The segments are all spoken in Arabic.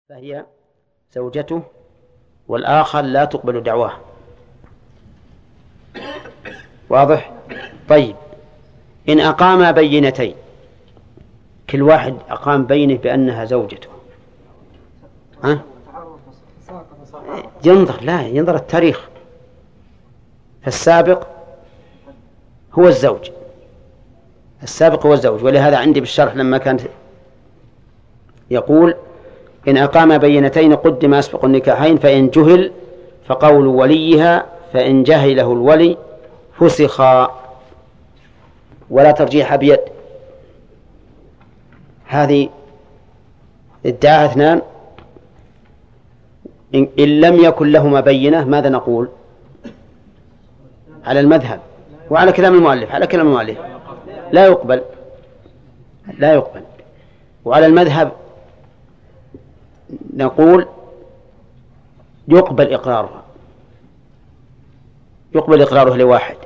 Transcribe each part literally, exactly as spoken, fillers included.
فهي زوجته، والآخر لا تقبل دعواه. واضح؟ طيب، إن أقام بينتين، كل واحد أقام بينه بأنها زوجته، ها؟ ينظر لا ينظر التاريخ، فالسابق هو الزوج، السابق هو الزوج. ولهذا عندي بالشرح لما كانت يقول: إن أقام بينتين قدم أسبق النكاحين، فإن جهل فقول وليها، فإن جهله الولي فسخا، ولا ترجيح بيد. هذه ادعاها اثنان، إن لم يكن لهما بينة ماذا نقول؟ على المذهب وعلى كلام المؤلف، على كلام المؤلف لا يقبل، لا يقبل. وعلى المذهب نقول يقبل إقرارها، يقبل إقرارها لواحد.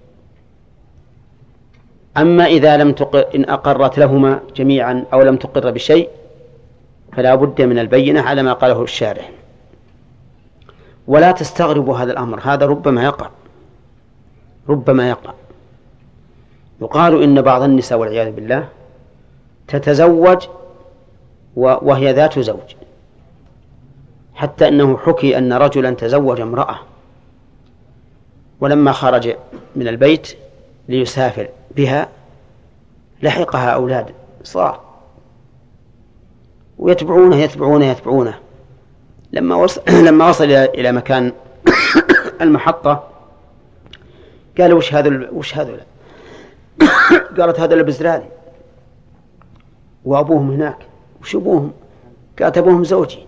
أما إذا لم تقر، إن أقرت لهما جميعا أو لم تقر بشيء فلا بد من البينة على ما قاله الشارح. ولا تستغربوا هذا الأمر، هذا ربما يقع، ربما يقع. يقال إن بعض النساء والعياذ بالله تتزوج وهي ذات زوج، حتى أنه حكي أن رجلا تزوج امرأة ولما خرج من البيت ليسافر بها لحقها أولاد صار، ويتبعونه يتبعونه يتبعونه لما وصل, لما وصل إلى مكان المحطة قال: وش هذا وش هذا قالت: هذا البزراني وأبوهم هناك. وش أبوهم؟ قالت: أبوهم زوجي.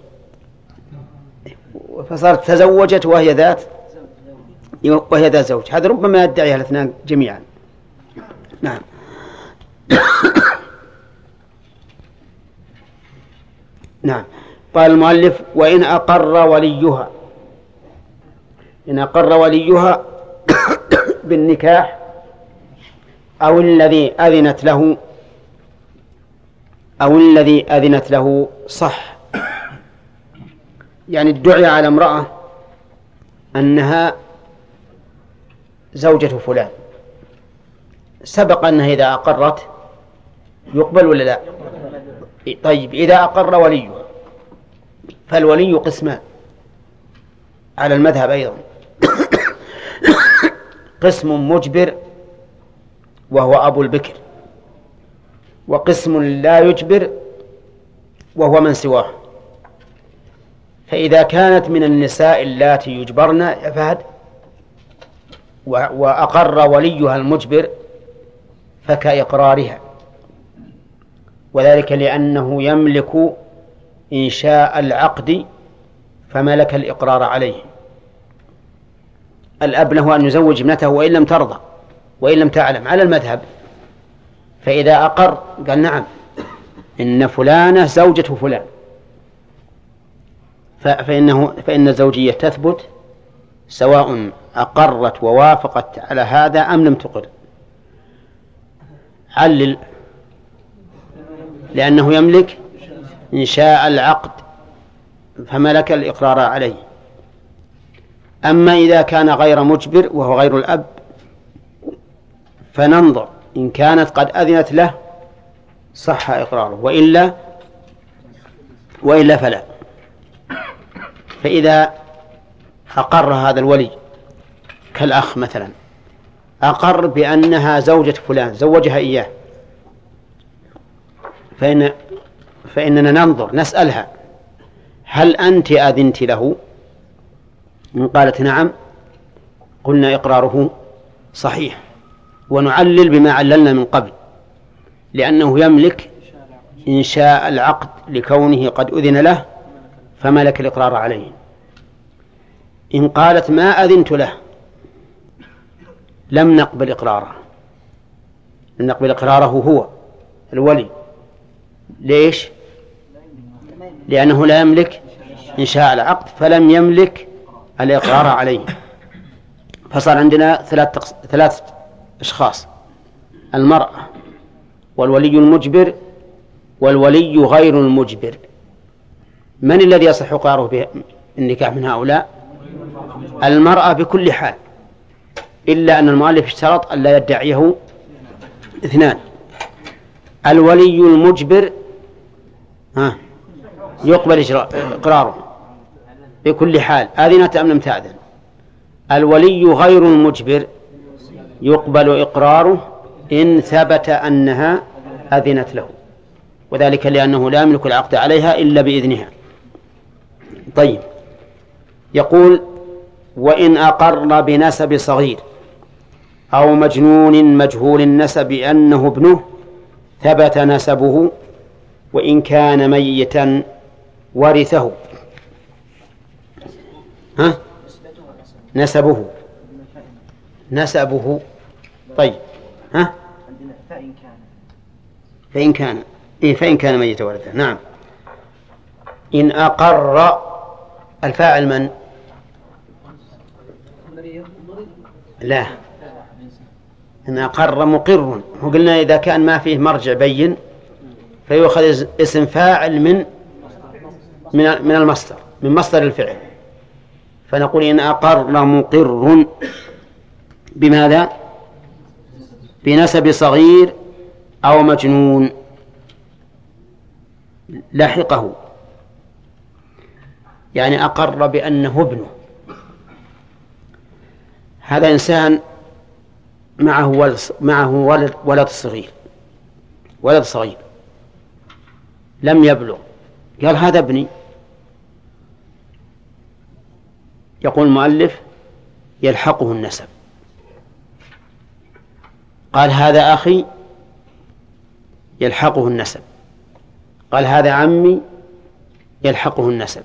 فصارت تزوجت وهي ذات وهي ذات زوج. هذا ربما يدعيها الاثنان جميعا. نعم. نعم. قال المؤلف: وإن أقر وليها، إن أقر وليها بالنكاح أو الذي أذنت له أو الذي أذنت له صح، يعني ادعي على امرأة أنها زوجة فلان، سبق أنها إذا أقرت يقبل ولا لا؟ طيب، إذا أقر وليه فالولي قسمان على المذهب أيضا: قسم مجبر وهو أبو البكر، وقسم لا يجبر وهو من سواه. فإذا كانت من النساء اللاتي يجبرن يا فهد وأقر وليها المجبر فكإقرارها، وذلك لأنه يملك إنشاء العقد فملك الإقرار عليه. الأب له أن يزوج ابنته وإن لم ترضى وإن لم تعلم على المذهب. فإذا أقر قال: نعم إن فلانة زوجة فلان، فإنه فإن الزوجية تثبت سواء أقرت ووافقت على هذا أم لم تقر. علل: لأنه يملك إنشاء العقد فملك الإقرار عليه. أما إذا كان غير مجبر وهو غير الأب فننظر إن كانت قد أذنت له صح إقراره، وإلا وإلا فلا. فإذا أقر هذا الولي كالأخ مثلا، أقر بأنها زوجة فلان زوجها إياه، فإن فإننا ننظر نسألها: هل أنت أذنت له؟ إن قالت نعم قلنا إقراره صحيح، ونعلل بما عللنا من قبل، لأنه يملك إنشاء العقد لكونه قد أذن له فملك الإقرار عليه. إن قالت ما أذنت له لم نقبل إقراره، لم نقبل إقراره هو الولي. ليش؟ لأنه لا يملك إنشاء العقد فلم يملك الإقرار عليه. فصار عندنا ثلاث ثلاث أشخاص: المرأة والولي المجبر والولي غير المجبر. من الذي يصح إقراره بالنكاح من هؤلاء؟ المرأة بكل حال، إلا أن المؤلف اشترط أن لا يدعيه اثنان. الولي المجبر ها يقبل إقراره بكل حال، أذنت أم لم تأذن. الولي غير المجبر يقبل إقراره إن ثبت أنها أذنت له، وذلك لأنه لا يملك العقد عليها إلا بإذنها. طيب، يقول: وإن أقر بنسب صغير أو مجنون مجهول النسب أنه ابنه ثبت نسبه، وإن كان ميتا ورثه. ها؟ نسبه نسبه طيب، ها؟ فإن كان فإن كان إيه فإن كان ميتا ورثه. نعم. إن أقر الفاعل من؟ لا، إن أقر مقر، وقلنا إذا كان ما فيه مرجع بين فيؤخذ اسم فاعل من من المصدر، من مصدر الفعل، فنقول إن أقر مقر بماذا؟ بنسب صغير أو مجنون لحقه، يعني أقر بأنه ابنه. هذا إنسان معه ولد معه ولد ولد صغير ولد صغير لم يبلغ، قال هذا ابني. يقول المؤلف: يلحقه النسب. قال هذا أخي، يلحقه النسب. قال هذا عمي، يلحقه النسب.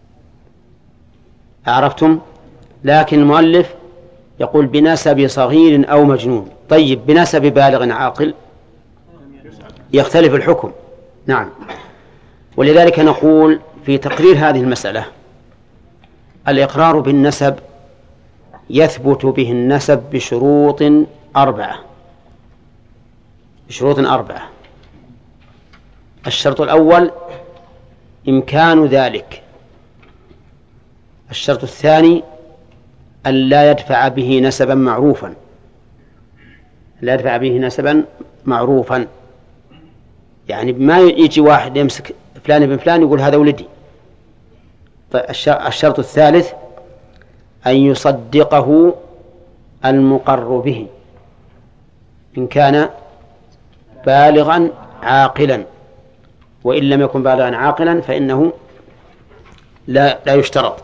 أعرفتم؟ لكن المؤلف يقول بنسب صغير أو مجنون. طيب، بنسب بالغ عاقل يختلف الحكم. نعم. ولذلك نقول في تقرير هذه المسألة: الإقرار بالنسب يثبت به النسب بشروط أربعة بشروط أربعة الشرط الأول إمكان ذلك. الشرط الثاني أن لا يدفع به نسبا معروفا لا يدفع به نسبا معروفا يعني ما يجي واحد يمسك فلان ابن فلان يقول هذا ولدي. طيب، الشرط الثالث أن يصدقه المقر به إن كان بالغا عاقلا، وإن لم يكن بالغا عاقلا فإنه لا, لا يشترط.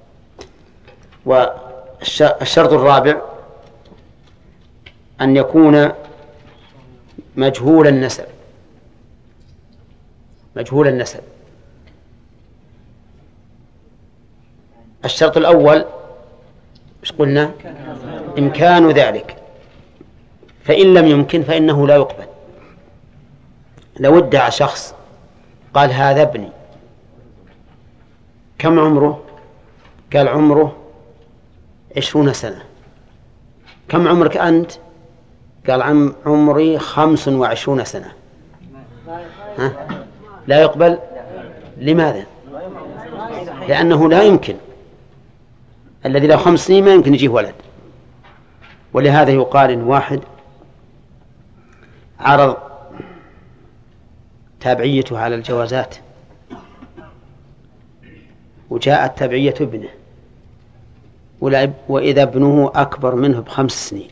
والشرط الرابع أن يكون مجهول النسب مجهول النسب الشرط الأول إيش قلنا؟ إمكان ذلك، فإن لم يمكن فإنه لا يقبل. لو ادعى شخص قال هذا ابني، كم عمره؟ قال عمره عشرون سنة. كم عمرك أنت؟ قال عم عمري خمس وعشرون سنة. ها؟ لا يقبل. لماذا؟ لأنه لا يمكن، الذي له خمس سنين ما يمكن يجيه ولد. ولهذا يقال إن واحد عرض تابعيته على الجوازات وجاءت تابعية ابنه وإذا ابنه أكبر منه بخمس سنين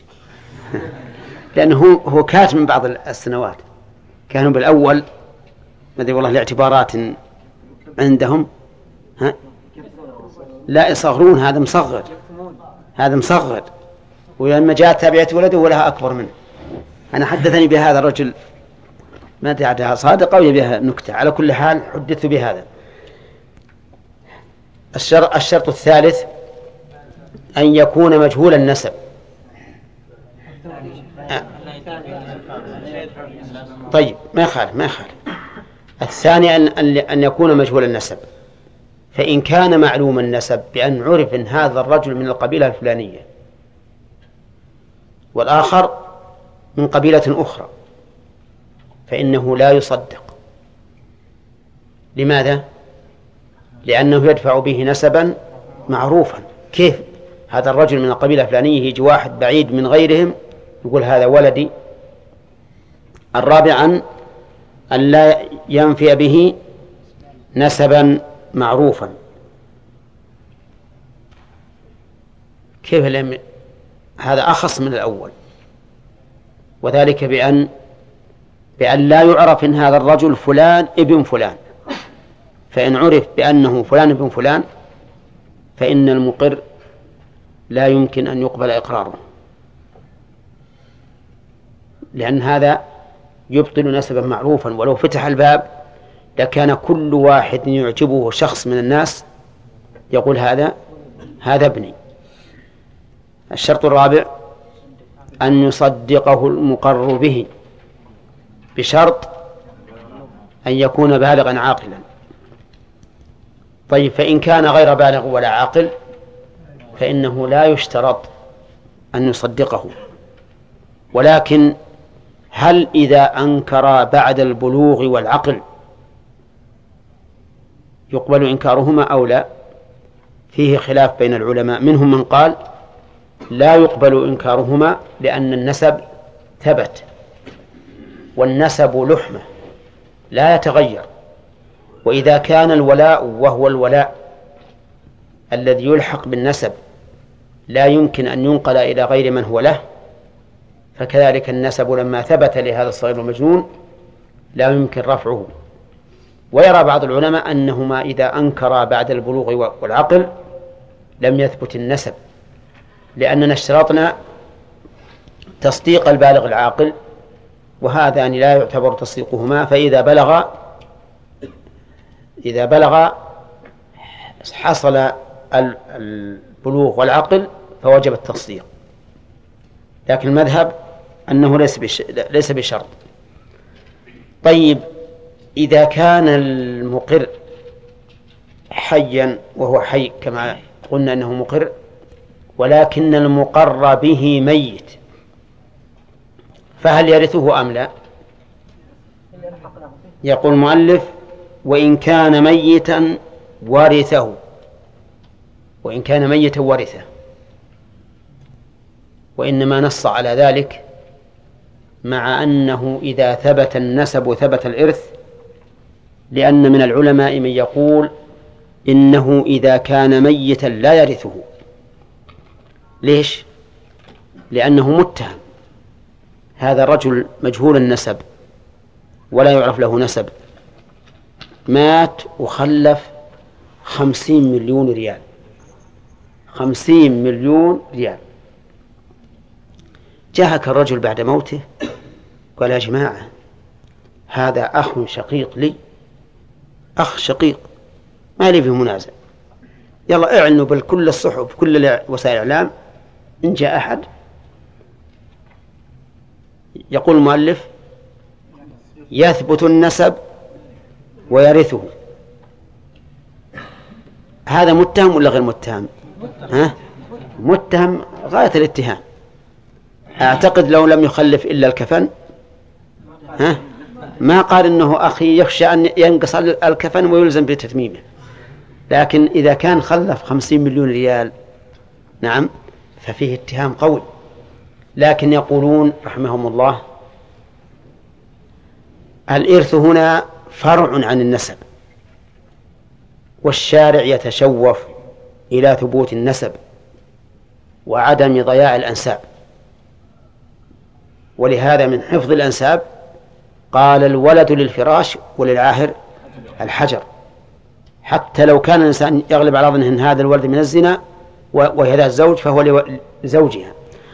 لأنه هو كات من بعض السنوات، كانوا بالأول ماذا والله الاعتبارات عندهم ها لا يصغرون، هذا مصغر هذا مصغر ولما جاءت تابعية ولده ولها أكبر منه. أنا حدثني بهذا الرجل، ما أدري صادقة أو بها نكتة، على كل حال حدثت بهذا. الشرط, الشرط الثالث أن يكون مجهول النسب. أه. طيب، ما يخالف ما يخالف الثاني أن, أن يكون مجهول النسب، فإن كان معلوم النسب بأن عرف إن هذا الرجل من القبيلة الفلانية والآخر من قبيلة أخرى فإنه لا يصدق. لماذا؟ لأنه يدفع به نسبا معروفا. كيف هذا الرجل من القبيلة الفلانية يجي واحد بعيد من غيرهم يقول هذا ولدي. الرابعا أن لا ينفي به نسبا معروفا. كيف لم هذا أخص من الأول، وذلك بأن بأن لا يعرف إن هذا الرجل فلان ابن فلان، فإن عرف بأنه فلان ابن فلان فإن المقر لا يمكن أن يقبل إقراره، لأن هذا يبطل نسبا معروفا. ولو فتح الباب لكان كل واحد يعجبه شخص من الناس يقول هذا هذا ابني. الشرط الرابع أن يصدقه المقر به بشرط أن يكون بالغا عاقلا. طيب فإن كان غير بالغ ولا عاقل فإنه لا يشترط أن يصدقه، ولكن هل إذا أنكر بعد البلوغ والعقل يقبل إنكارهما أو لا؟ فيه خلاف بين العلماء، منهم من قال لا يقبل إنكارهما لأن النسب ثبت، والنسب لحمة لا يتغير، وإذا كان الولاء وهو الولاء الذي يلحق بالنسب لا يمكن أن ينقل إلى غير من هو له، فكذلك النسب لما ثبت لهذا الصغير المجنون لا يمكن رفعه. ويرى بعض العلماء أنهما إذا أنكرا بعد البلوغ والعقل لم يثبت النسب، لأننا اشترطنا تصديق البالغ العاقل، وهذان لا يعتبر تصديقهما، فإذا بلغ إذا بلغ حصل البلوغ والعقل فوجب التصديق. لكن المذهب أنه ليس ليس بشرط. طيب إذا كان المقر حيا وهو حي كما قلنا أنه مقر، ولكن المقر به ميت، فهل يرثه أم لا؟ يقول المؤلف وإن كان ميتا ورثه، وإن كان ميتا ورثه، وإنما نص على ذلك مع أنه إذا ثبت النسب ثبت الإرث، لأن من العلماء من يقول إنه إذا كان ميتا لا يرثه. ليش؟ لأنه متهم، هذا الرجل مجهول النسب ولا يعرف له نسب، مات وخلف خمسين مليون ريال، خمسين مليون ريال. جاءك الرجل بعد موته قال يا جماعة هذا أخ شقيق لي، أخ شقيق ما لي فيه منازع، يلا اعنوا بكل الصحف بكل وسائل الإعلام إن جاء أحد. يقول المؤلف يثبت النسب ويرثه. هذا متهم ولا غير متهم؟ ها؟ متهم غاية الاتهام. أعتقد لو لم يخلف إلا الكفن ها؟ ما قال إنه أخي يخشى أن ينقص الكفن ويلزم بتتميمه، لكن إذا كان خلف خمسين مليون ريال نعم ففيه اتهام قوي. لكن يقولون رحمهم الله الإرث هنا فرع عن النسب، والشارع يتشوف إلى ثبوت النسب وعدم ضياع الأنساب، ولهذا من حفظ الأنساب قال الولد للفراش وللعاهر الحجر، حتى لو كان الإنسان يغلب على ظنه أن هذا الولد من الزنا وهي ذا الزوج فهو لزوجها.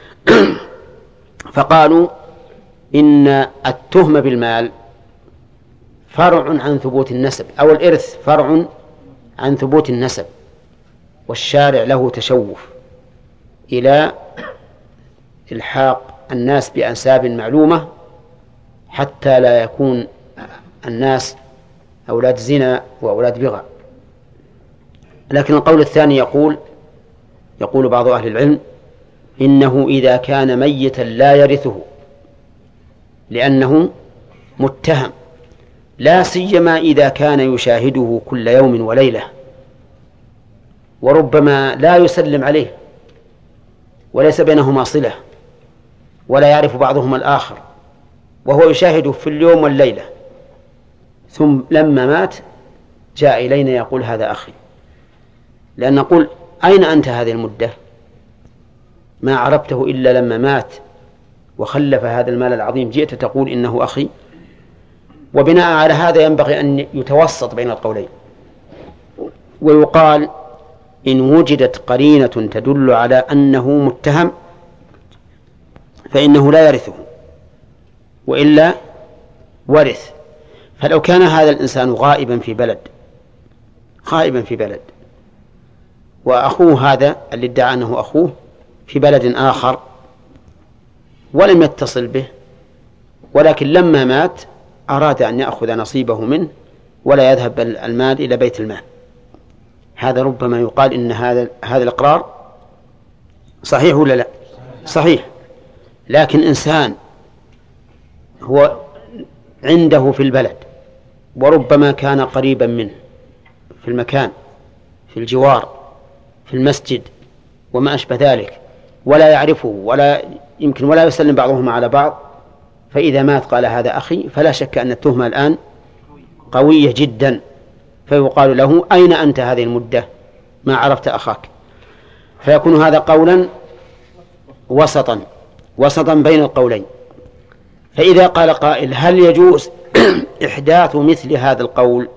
فقالوا إن التهمة بالمال فرع عن ثبوت النسب، أو الإرث فرع عن ثبوت النسب، والشارع له تشوف إلى إلحاق الناس بأنساب معلومة حتى لا يكون الناس أولاد زنا وأولاد بغى. لكن القول الثاني يقول يقول بعض أهل العلم إنه إذا كان ميتا لا يرثه لأنه متهم، لا سيما إذا كان يشاهده كل يوم وليلة وربما لا يسلم عليه وليس بينهما صلة ولا يعرف بعضهما الآخر، وهو يشاهده في اليوم والليلة، ثم لما مات جاء إلينا يقول هذا أخي، لأن نقول أين أنت هذه المدة؟ ما عرفته إلا لما مات وخلف هذا المال العظيم جئت تقول إنه أخي. وبناء على هذا ينبغي أن يتوسط بين القولين، ويقال إن وجدت قرينة تدل على أنه متهم فإنه لا يرثه، وإلا ورث. فلو كان هذا الإنسان غائبا في بلد غائبا في بلد وأخوه هذا اللي ادعى أنه أخوه في بلد آخر ولم يتصل به، ولكن لما مات أراد أن يأخذ نصيبه منه ولا يذهب المال إلى بيت المال، هذا ربما يقال إن هذا هذا الإقرار صحيح ولا لا؟ صحيح. لكن إنسان هو عنده في البلد وربما كان قريبا منه في المكان في الجوار في المسجد وما أشبه ذلك، ولا يعرفه ولا يمكن ولا يسلم بعضهم على بعض، فإذا مات قال هذا أخي، فلا شك أن التهمة الآن قوية جدا، فيقال له أين أنت هذه المدة ما عرفت أخاك؟ فيكون هذا قولا وسطا وسطا بين القولين. فإذا قال قائل هل يجوز إحداث مثل هذا القول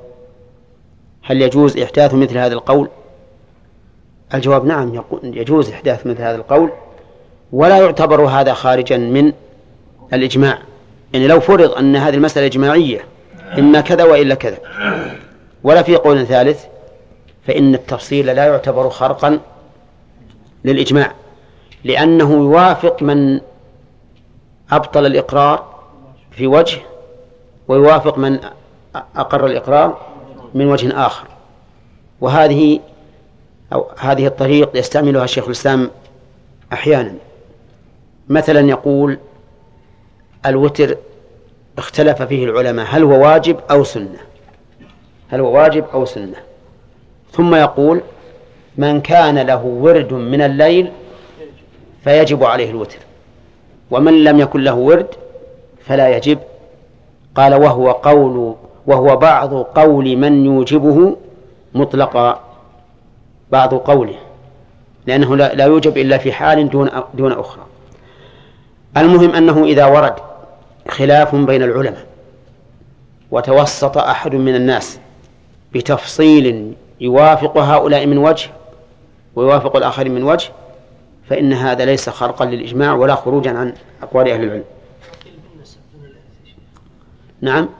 هل يجوز إحداث مثل هذا القول؟ الجواب نعم، يجوز إحداث مثل هذا القول، ولا يعتبر هذا خارجا من الإجماع. يعني لو فرض أن هذه المسألة إجماعية إما كذا وإلا كذا ولا في قول ثالث، فإن التفصيل لا يعتبر خرقا للإجماع، لأنه يوافق من أبطل الإقرار في وجه ويوافق من أقر الإقرار من وجه آخر. وهذه أو هذه الطريق يستعملها الشيخ الإسلام أحيانا. مثلا يقول الوتر اختلف فيه العلماء هل هو واجب أو سنة هل هو واجب أو سنة ثم يقول من كان له ورد من الليل فيجب عليه الوتر، ومن لم يكن له ورد فلا يجب. قال وهو قول وهو بعض قول من يوجبه مطلقا، بعض قوله، لأنه لا, لا يوجب إلا في حال دون, دون أخرى. المهم أنه إذا ورد خلاف بين العلماء وتوسط أحد من الناس بتفصيل يوافق هؤلاء من وجه ويوافق الآخر من وجه، فإن هذا ليس خرقا للإجماع ولا خروجا عن أقوال أهل العلم. نعم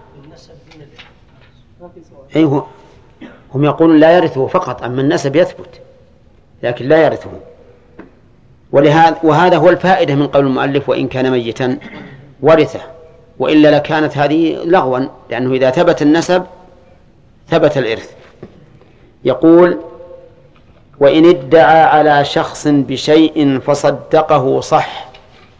أيه، هم يقولون لا يرثه فقط، أما النسب يثبت لكن لا يرثه. ولهذا وهذا هو الفائدة من قول المؤلف وإن كان ميتا ورثه، وإلا لكانت هذه لغوا، لأنه إذا ثبت النسب ثبت الإرث. يقول وإن ادعى على شخص بشيء فصدقه صح.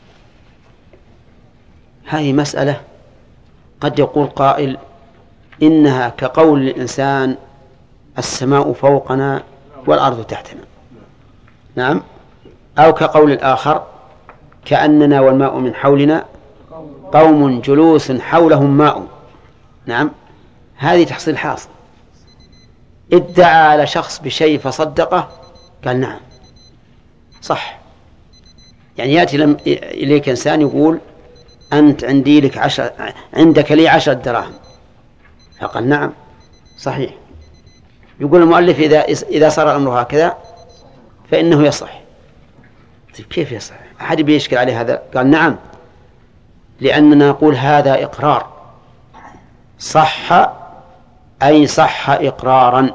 هذه مسألة قد يقول قائل إنها كقول الإنسان السماء فوقنا والأرض تحتنا، نعم، أو كقول الآخر كأننا والماء من حولنا قوم جلوس حولهم ماء، نعم، هذه تحصيل حاصل. ادعى على شخص بشيء فصدقه قال نعم صح. يعني يأتي لم إليك إنسان يقول أنت عندي لك عشر عندك لي عشر دراهم، فقال نعم صحيح. يقول المؤلف إذا إذا صار الأمر هكذا فإنه يصح. كيف يصح؟ أحد بيشكل عليه هذا؟ قال نعم، لأننا نقول هذا إقرار صح، أي صح إقرارا.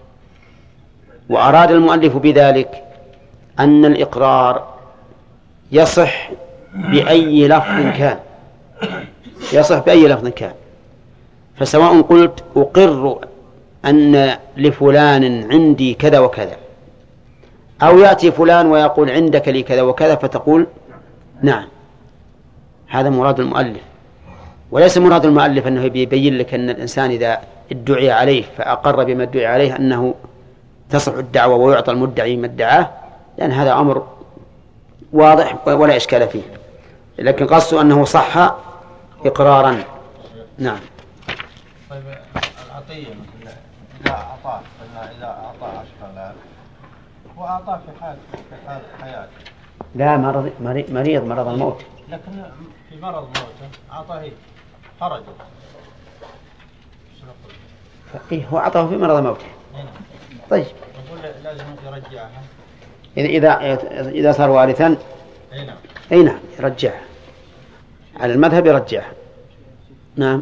وأراد المؤلف بذلك أن الإقرار يصح بأي لفظ كان يصح بأي لفظ كان فسواء قلت أقر أن لفلان عندي كذا وكذا، أو يأتي فلان ويقول عندك لي كذا وكذا فتقول نعم، هذا مراد المؤلف. وليس مراد المؤلف أنه يبين لك أن الإنسان إذا ادعي عليه فأقر بما ادعي عليه أنه تصح الدعوة ويعطى المدعي ما ادعاه، لأن هذا أمر واضح ولا إشكال فيه، لكن قصده أنه صح إقرارا. نعم. طيب العطية مثل إذا أعطاه إذا أعطاه عشرة آلاف وأعطاه في حال في حال حياته، لا مرض مريض مرض الموت، لكن في مرض موته أعطاه خرج. إيه هو أعطاه في مرض موته. طيب يقول لازم يرجعها إذا إذا صار وارثا. أي نعم يرجعها على المذهب يرجعها. نعم.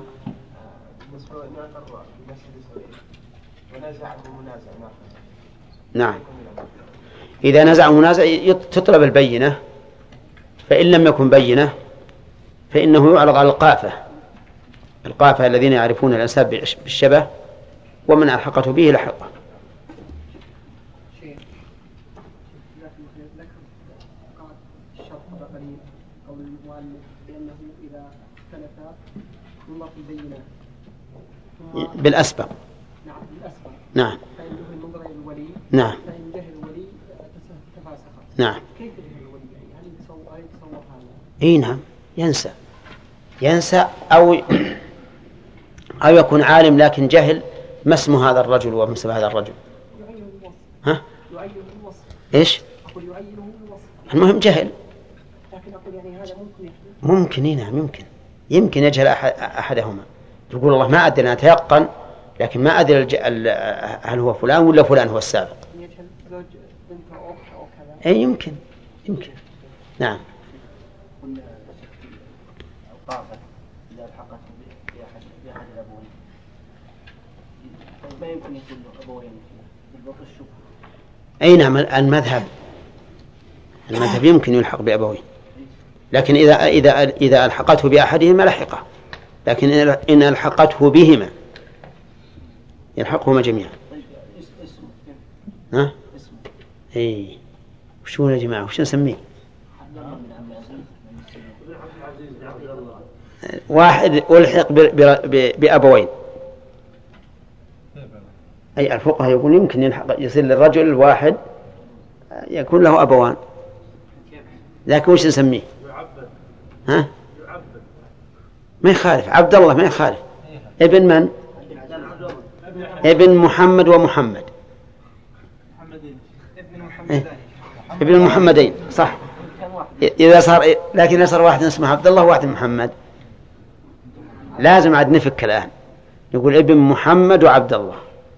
نعم إذا نزع منازع تطلب البينة، فإن لم يكن بينة فإنه يعرض على القافة القافة الذين يعرفون الأنساب بالشبه، ومن ألحقته به لحقه. بالأسبق. نعم بالأسبق. نعم. فإن جهل من غير الولي. نعم. فإن جهل الولي تفاسخ. نعم. كيف جهل الولي؟ يعني هل يتصور هل يتصور هذا؟ إيه نعم ينسى ينسى أو أو يكون عالم لكن جهل ما اسم هذا الرجل وما اسم هذا الرجل. يعينه الوصف. ها؟ يعينه الوصف. إيش؟ أقول يعينه الوصف. المهم جهل. لكن أقول يعني هذا ممكن يحدث. ممكن إيه نعم يمكن يمكن يجهل أحد أحدهما، يقول الله ما أدري أنا أتيقن لكن ما أدري الج... هل هو فلان ولا فلان هو السابق. يجهل زوج بنت أو أخت أو كذا. أي يمكن يمكن. نعم. القافة إذا الحقت بأحد بأحد الأبوين ما يمكن يكون أبوين بالبطل الشبهة. أي نعم المذهب المذهب يمكن يلحق بأبوين، لكن إذا إذا إذا ألحقته بأحدهما لحقه، لكن إن ألحقته بهما يلحقهما جميعا. ها؟ إيه وش هو يا جماعة وش نسميه؟ واحد ألحق بأبوين، أي الفقهاء يقول يمكن يلحق يصير للرجل الواحد يكون له أبوان، لكن وش نسميه؟ ها؟ ما يخالف عبد الله ما يخالف. ابن من؟ ابن محمد ومحمد. إيه؟ ابن المحمدين صح. إذا صار لكن إذا صار واحد اسمه عبد الله وواحد محمد لازم عاد نفك الآن نقول ابن محمد وعبد الله،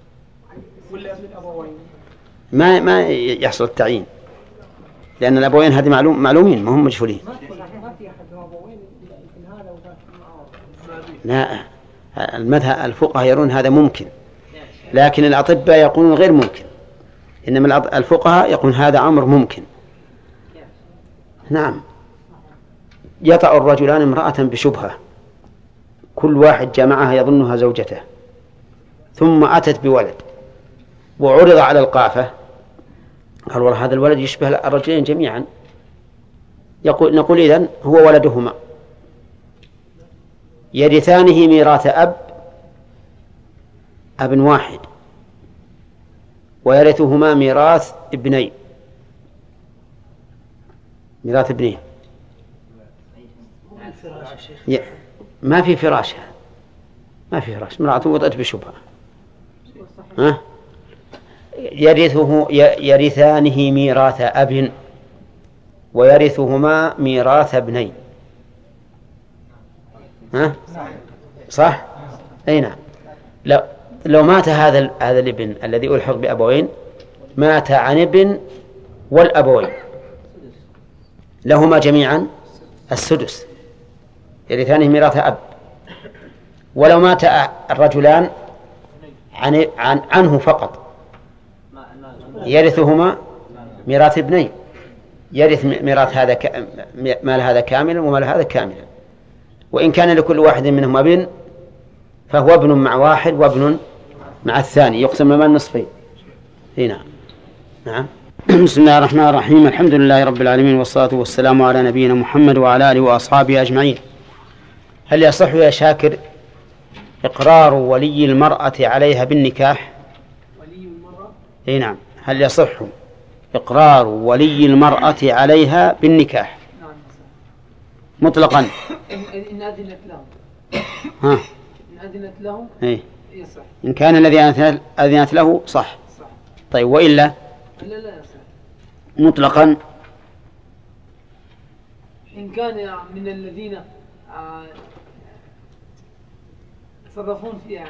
ما ما يحصل التعيين لأن الأبوين هذه معلوم معلومين ما هم مجهولين. لا المذهب الفقهاء يرون هذا ممكن، لكن الأطباء يقولون غير ممكن، إنما الفقهاء يقولون هذا أمر ممكن. نعم. يطأ الرجلان امرأة بشبهة كل واحد جمعها يظنها زوجته ثم أتت بولد وعرض على القافة قال والله هذا الولد يشبه الرجلين جميعا، يقول نقول إذن هو ولدهما يرثانه ميراث أب أب واحد ويرثهما ميراث ابنين ميراث ابنين ما في فراش ما في فراش امرأة وطأت بشبهة. ها؟ يرثه يرثانه ميراث أب ويرثهما ميراث ابنين. ها؟ صح؟ أي نعم. لو لو مات هذا هذا الابن الذي ألحق بأبوين مات عن ابن والأبوين لهما جميعا السدس يرثانه ميراث أب، ولو مات الرجلان عن عن عنه فقط يرثهما ميراث ابنين، يرث ميراث هذا ك... مال هذا كاملا ومال هذا كاملا، وإن كان لكل واحد منهم ابن فهو ابن مع واحد وابن مع الثاني يقسم المال نصفين. هنا نعم. بسم الله الرحمن الرحيم، الحمد لله رب العالمين والصلاة والسلام على نبينا محمد وعلى آله وأصحابه أجمعين. هل يصح يا شاكر إقرار ولي المرأة عليها بالنكاح؟ ولي المرأة اي نعم. هل يصح إقرار ولي المرأة عليها بالنكاح نعم مطلقا؟ إن إن أذنت له. ها إن أذنت له إيه؟ يصح. إن كان الذي أذنت له صح. صح. طيب وإلا لا لا يصح مطلقا؟ إن كان من الذين يتصرفون فيها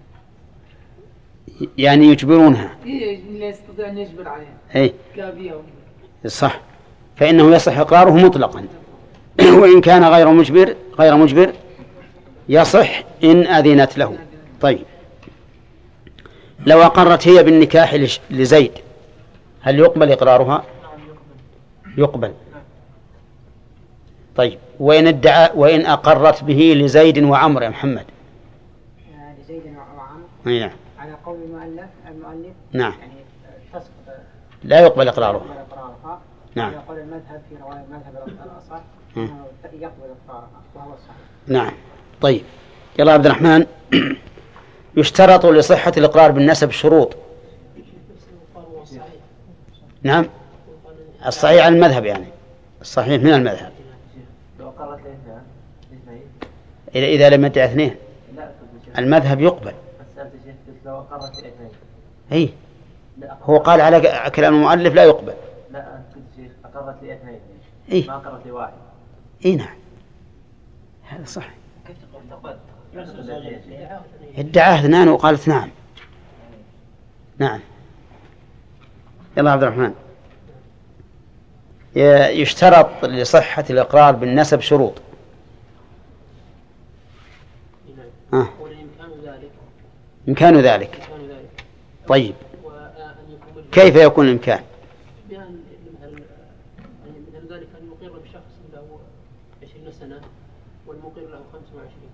يعني يجبرونها. لا يستطيع أن يجبر عليها. إيه كابية. صح. فإنه يصح إقراره مطلقا. وإن كان غير مجبر غير مجبر يصح إن أذنت له. طيب لو أقرت هي بالنكاح لزيد هل يقبل إقرارها؟ يقبل. طيب وإن ادعى وإن أقرت به لزيد وعمر يا محمد؟ لزيد وعمر. نعم. على قول المؤلف المؤلف. نعم. يعني تسقط. لا يقبل إقرارها. نعم. على قول المذهب في رواية المذهب الأصح أنه يقبل إقرارها وهو الصحيح. نعم. طيب يلا عبد الرحمن. يشترط لصحة الإقرار بالنسب شروط. نعم. الصحيح على المذهب يعني الصحيح من المذهب. لو قرت اثنين إذا إذا لم يدع اثنين المذهب يقبل. لو قرت اثنين. إيه هو قال على كلام المؤلف لا يقبل. لا قلت شيخ أقرت لاثنين. إيه؟ ما أقرت لواحد. إيه نعم هذا صح. ادعاه اثنان وقالت نعم. نعم. يلا عبد الرحمن. يشترط لصحة الإقرار بالنسب شروط. آه. إمكان ذلك. طيب كيف يكون الإمكان؟ بأن مثل ذلك أن يقر بشخص له عشرين سنة والمقر له خمسة وعشرين.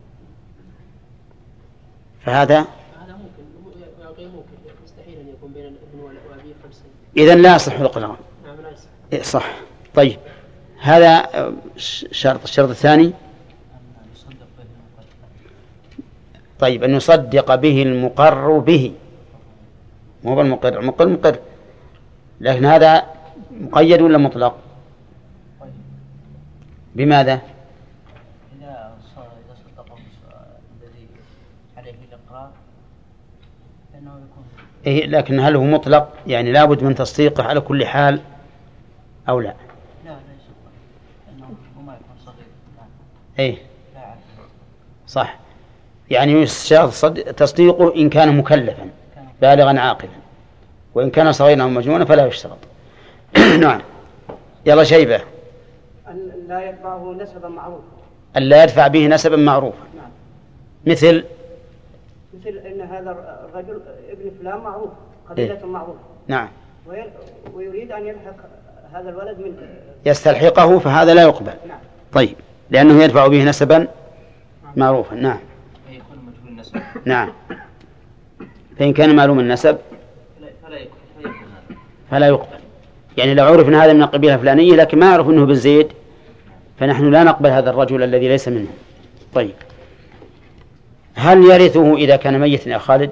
فهذا هذا ممكن غير ممكن مستحيل أن يكون بين الابن وأبيه خمس سنين. إذن لا يصح الإقرار. نعم لا يصح. صح. طيب هذا شرط. الشرط الثاني طيب أن يصدق به المقر به مو بالمقر. المقر مقر لكن هذا مقيد ولا مطلق؟ بماذا؟ إذا صدق الذي عليه الإقرار فإنه يكون. إيه لكن هل هو مطلق يعني لابد من تصديقه على كل حال أو لا؟ لا لا يصدق إنه ما يكون صغير. إيه لا عارف. صح. يعني يشترط تصديقه إن كان مكلفا بالغا عاقلا وإن كان صغيرا أو مجنونا فلا يشترط. نعم. يلا شيبة. لا يتبعه نسبا معروفا. ألا يدفع به نسبا معروفا. نعم. مثل مثل أن هذا الرجل ابن فلان معروف قبيلة إيه؟ معروفة. نعم. ويريد أن يلحق هذا الولد من يستلحقه فهذا لا يقبل. نعم. طيب لأنه يدفع به نسبا معروفا. نعم. يكون مجهول النسب. نعم. فإن كان معلوم النسب فلا يقبل. فلا يقبل. يعني لو عرف أن هذا من القبيلة الفلانية لكن ما يعرف أنه بن زيد فنحن لا نقبل هذا الرجل الذي ليس منه. طيب هل يرثه إذا كان ميتا يا خالد؟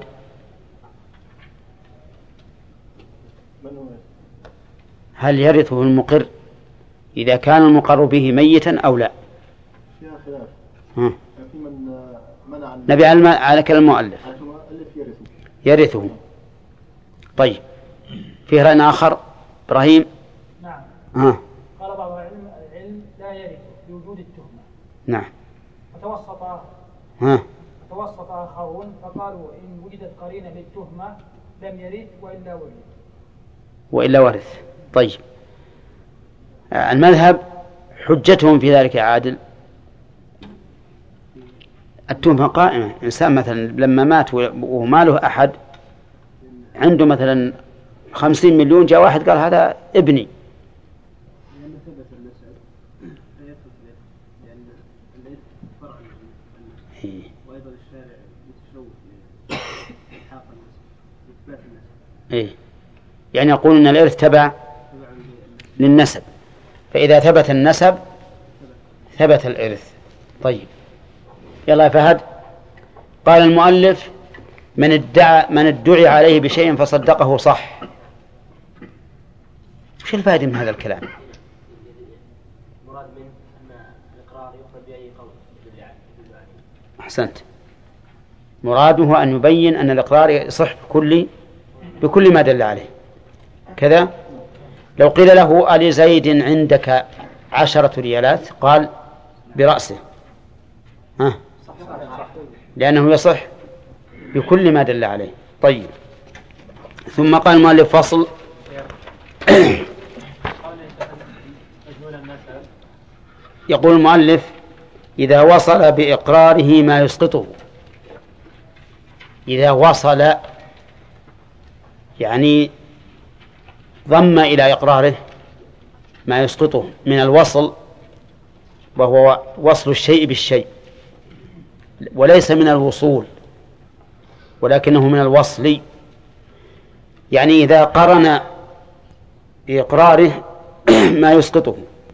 هل يرثه المقر إذا كان المقر به ميتا أو لا؟ فيها خلاف. ها. في من منع نبي على كلام المؤلف يرثه. يرثه. طيب في رأي آخر إبراهيم؟ نعم. ها. قال بعض العلم العلم لا يرث بوجود التهمة. نعم. فتوسط ها. توسط آخرون فقالوا إن وجدت قرينة للتهمة لم يرث وإلا ورث. وإلا ورث. طيب المذهب حجتهم في ذلك عادل. التهمة قائمة. إنسان مثلا لما مات وما له أحد عنده مثلا خمسين مليون جاء واحد قال هذا ابني لأن ثبت النسب فيثبت له لأن الإرث فرع النسب وأيضا الشارع يتشوف لإلحاق النسب إثبات النسب. إيه يعني يقول أن الإرث تبع للنسب فإذا ثبت النسب ثبت الإرث. طيب يلا يا فهد. قال المؤلف من ادعى من ادعي عليه بشيء فصدقه صح وش الفائدة من هذا الكلام؟ المراد منه أن الإقرار يقبل بأي قول يدل عليه. أحسنت. مراده أن يبين أن الإقرار يصح بكل بكل ما دل عليه. كذا لو قيل له ألي زيد عندك عشرة ريالات قال برأسه، ها، لأنه يصح بكل ما دل عليه. طيب، ثم قال المؤلف فصل. يقول المؤلف إذا وصل بإقراره ما يسقطه. إذا وصل يعني ضم إلى إقراره ما يسقطه من الوصل، وهو وصل الشيء بالشيء، وليس من الوصول ولكنه من الوصل. يعني إذا قرن بإقراره ما يسقطه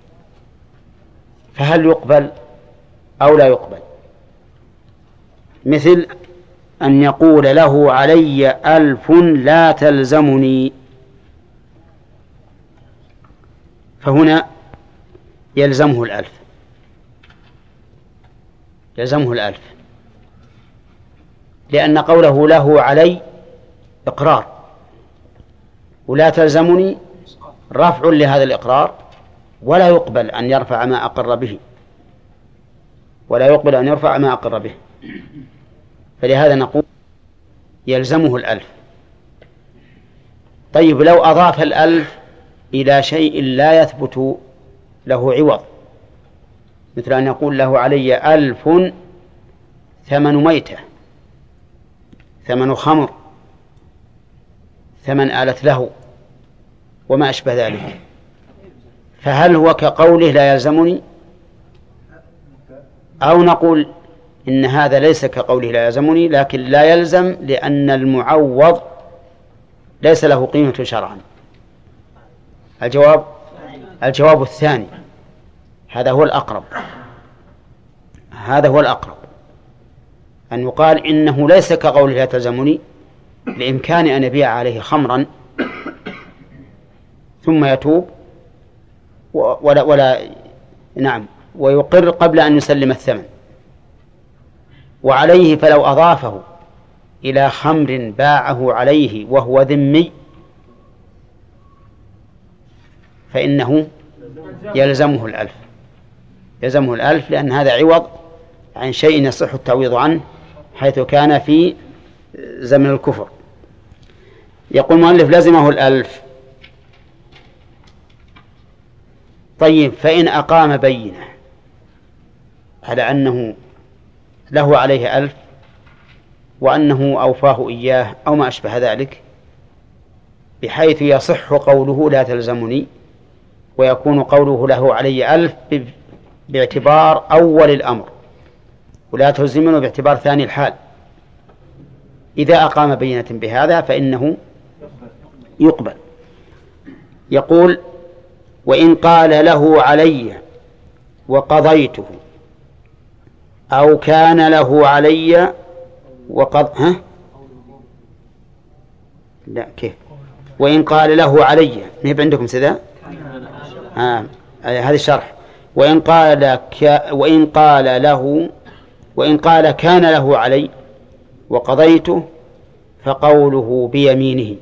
فهل يقبل أو لا يقبل؟ مثل أن يقول له علي ألف لا تلزمني، فهنا يلزمه الألف، يلزمه الألف، لأن قوله له علي إقرار، ولا تلزمني رفع لهذا الإقرار، ولا يقبل أن يرفع ما أقر به، ولا يقبل أن يرفع ما أقر به، فلهذا نقول يلزمه الألف. طيب، لو أضاف الألف إلى شيء لا يثبت له عوض، مثل أن يقول له علي ألف ثمن ميتة، ثمن خمر، ثمن آلت له، وما أشبه ذلك، فهل هو كقوله لا يلزمني، أو نقول إن هذا ليس كقوله لا يلزمني لكن لا يلزم لأن المعوض ليس له قيمة شرعا؟ الجواب الجواب الثاني، هذا هو الأقرب، هذا هو الأقرب، أن يقال إنه ليس كقوله لا تلزمني، لإمكان أن يبيع عليه خمرا ثم يتوب ولا, ولا نعم ويقر قبل أن يسلم الثمن. وعليه فلو أضافه إلى خمر باعه عليه وهو ذمي فإنه يلزمه الألف، يلزمه الألف، لأن هذا عوض عن شيء يصح التعويض عنه حيث كان في زمن الكفر. يقول المؤلف لزمه الألف. طيب، فإن أقام بينة على أنه له عليه ألف وأنه أوفاه إياه أو ما أشبه ذلك، بحيث يصح قوله لا تلزمني، ويكون قوله له علي ألف باعتبار أول الأمر ولا تلزمني باعتبار ثاني الحال. إذا أقام بينة بهذا فإنه يقبل. يقول وإن قال له علي وقضيته، أو كان له علي وقض ها لا كيف وإن قال له علي نهب عندكم سذا آه. هذا الشرح. وإن قال ك... وإن قال له وإن قال كان له علي وقضيته فقوله بيمينه.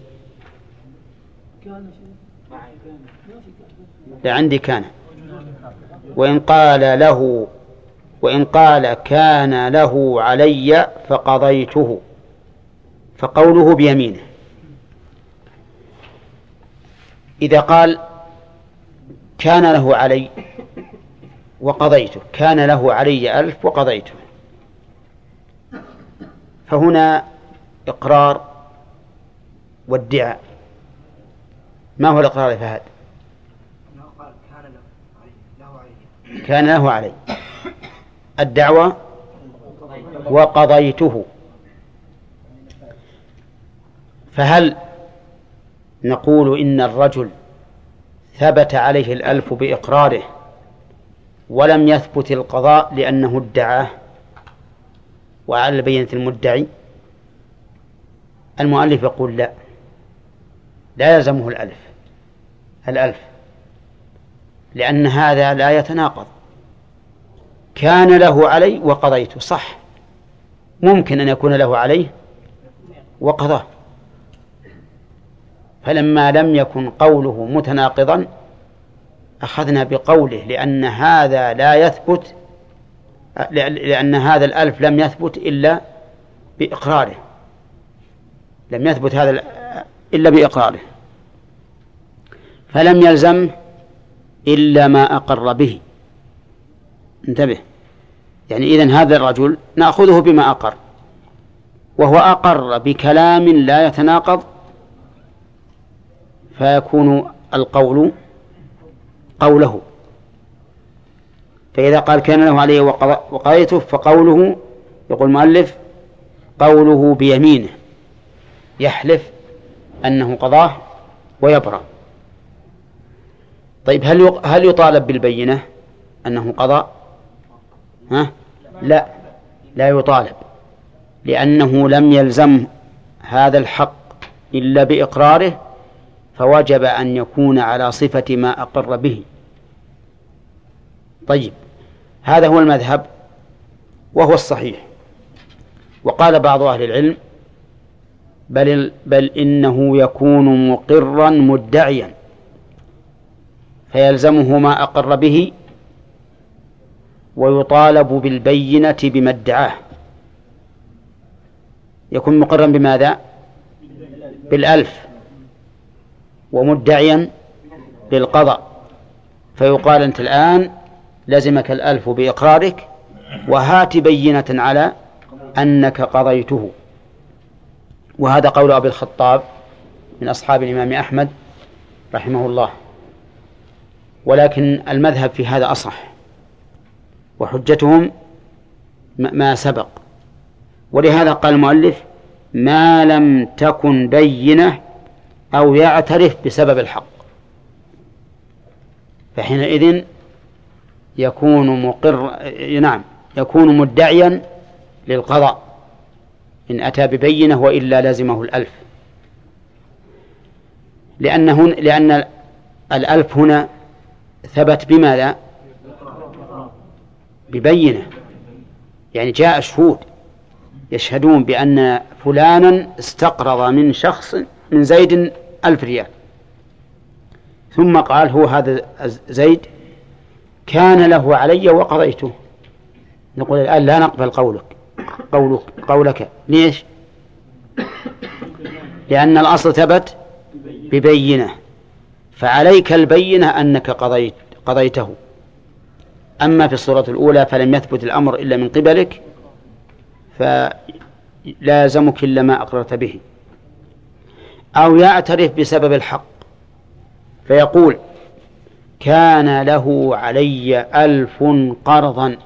لا عندي كان. وإن قال له وإن قال كان له علي فقضيته فقوله بيمينه. إذا قال كان له علي وقضيته، كان له علي ألف وقضيته، فهنا إقرار وادعاء. ما هو الإقرار يا فهد؟ كان له علي، الدعوة وقضيته. فهل نقول إن الرجل ثبت عليه الألف بإقراره ولم يثبت القضاء لأنه ادعاه وعلى بينة المدعي؟ المؤلف يقول لا، لا يلزمه الألف، الألف، لأن هذا لا يتناقض. كان له علي وقضيت، صح، ممكن أن يكون له عليه وقضاه، فلما لم يكن قوله متناقضا أخذنا بقوله، لأن هذا لا يثبت، لأن هذا الألف لم يثبت إلا بإقراره، لم يثبت هذا إلا بإقراره، فلم يلزم إلا ما أقر به. انتبه، يعني إذن هذا الرجل نأخذه بما أقر، وهو أقر بكلام لا يتناقض، فيكون القول قوله. فإذا قال كان له عليه وقضيته، فقوله، يقول المؤلف، قوله بيمينه، يحلف أنه قضاه ويبرأ. طيب هل هل يطالب بالبينة أنه قضى؟ ها؟ لا، لا يطالب، لأنه لم يلزم هذا الحق إلا بإقراره، فوجب أن يكون على صفة ما أقر به. طيب، هذا هو المذهب وهو الصحيح. وقال بعض أهل العلم بل, بل إنه يكون مقرا مدعيا، فيلزمه ما أقر به، ويطالب بالبينة بما ادعاه. يكون مقرا بماذا؟ بالألف، ومدعيا بالقضاء، فيقال أنت الآن لزمك الألف بإقرارك، وهات بينة على أنك قضيته. وهذا قول أبي الخطاب من أصحاب الإمام أحمد رحمه الله، ولكن المذهب في هذا أصح، وحجتهم ما سبق. ولهذا قال المؤلف ما لم تكن بينة أو يعترف بسبب الحق، فحينئذ يكون مقر، نعم، يكون مدعيا للقضاء إن أتى ببينة، وإلا لازمه الألف، لأنه لأن الألف هنا ثبت بماذا؟ ببينة، يعني جاء شهود يشهدون بأن فلانا استقرض من شخص من زيد ألف ريال، ثم قال هو هذا زيد كان له علي وقضيته. نقول الآن لا نقبل قولك قولك قولك ليش؟ لأن الأصل ثبت ببينة، فعليك البينة أنك قضيت قضيته. أما في الصورة الأولى فلم يثبت الأمر إلا من قبلك، فلازمك إلا ما أقررت به. أو يعترف بسبب الحق، فيقول كان له علي ألف قرضا،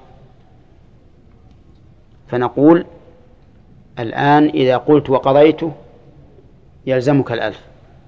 فنقول الآن إذا قلت وقضيته يلزمك الألف،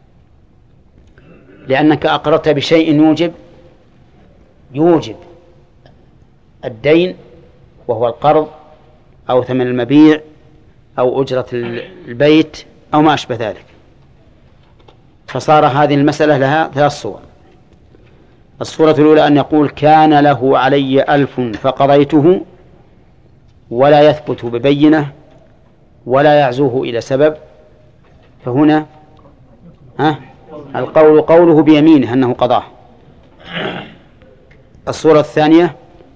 لأنك أقررت بشيء يوجب يوجب الدين، وهو القرض أو ثمن المبيع أو أجرة البيت أو ما أشبه ذلك. فصار هذه المسألة لها ثلاث صور. الصورة الأولى أن يقول كان له علي ألف فقضيته، ولا يثبت ببينة ولا يعزوه إلى سبب، فهنا ها القول قوله بيمينه أنه قضاه. الصورة الثانية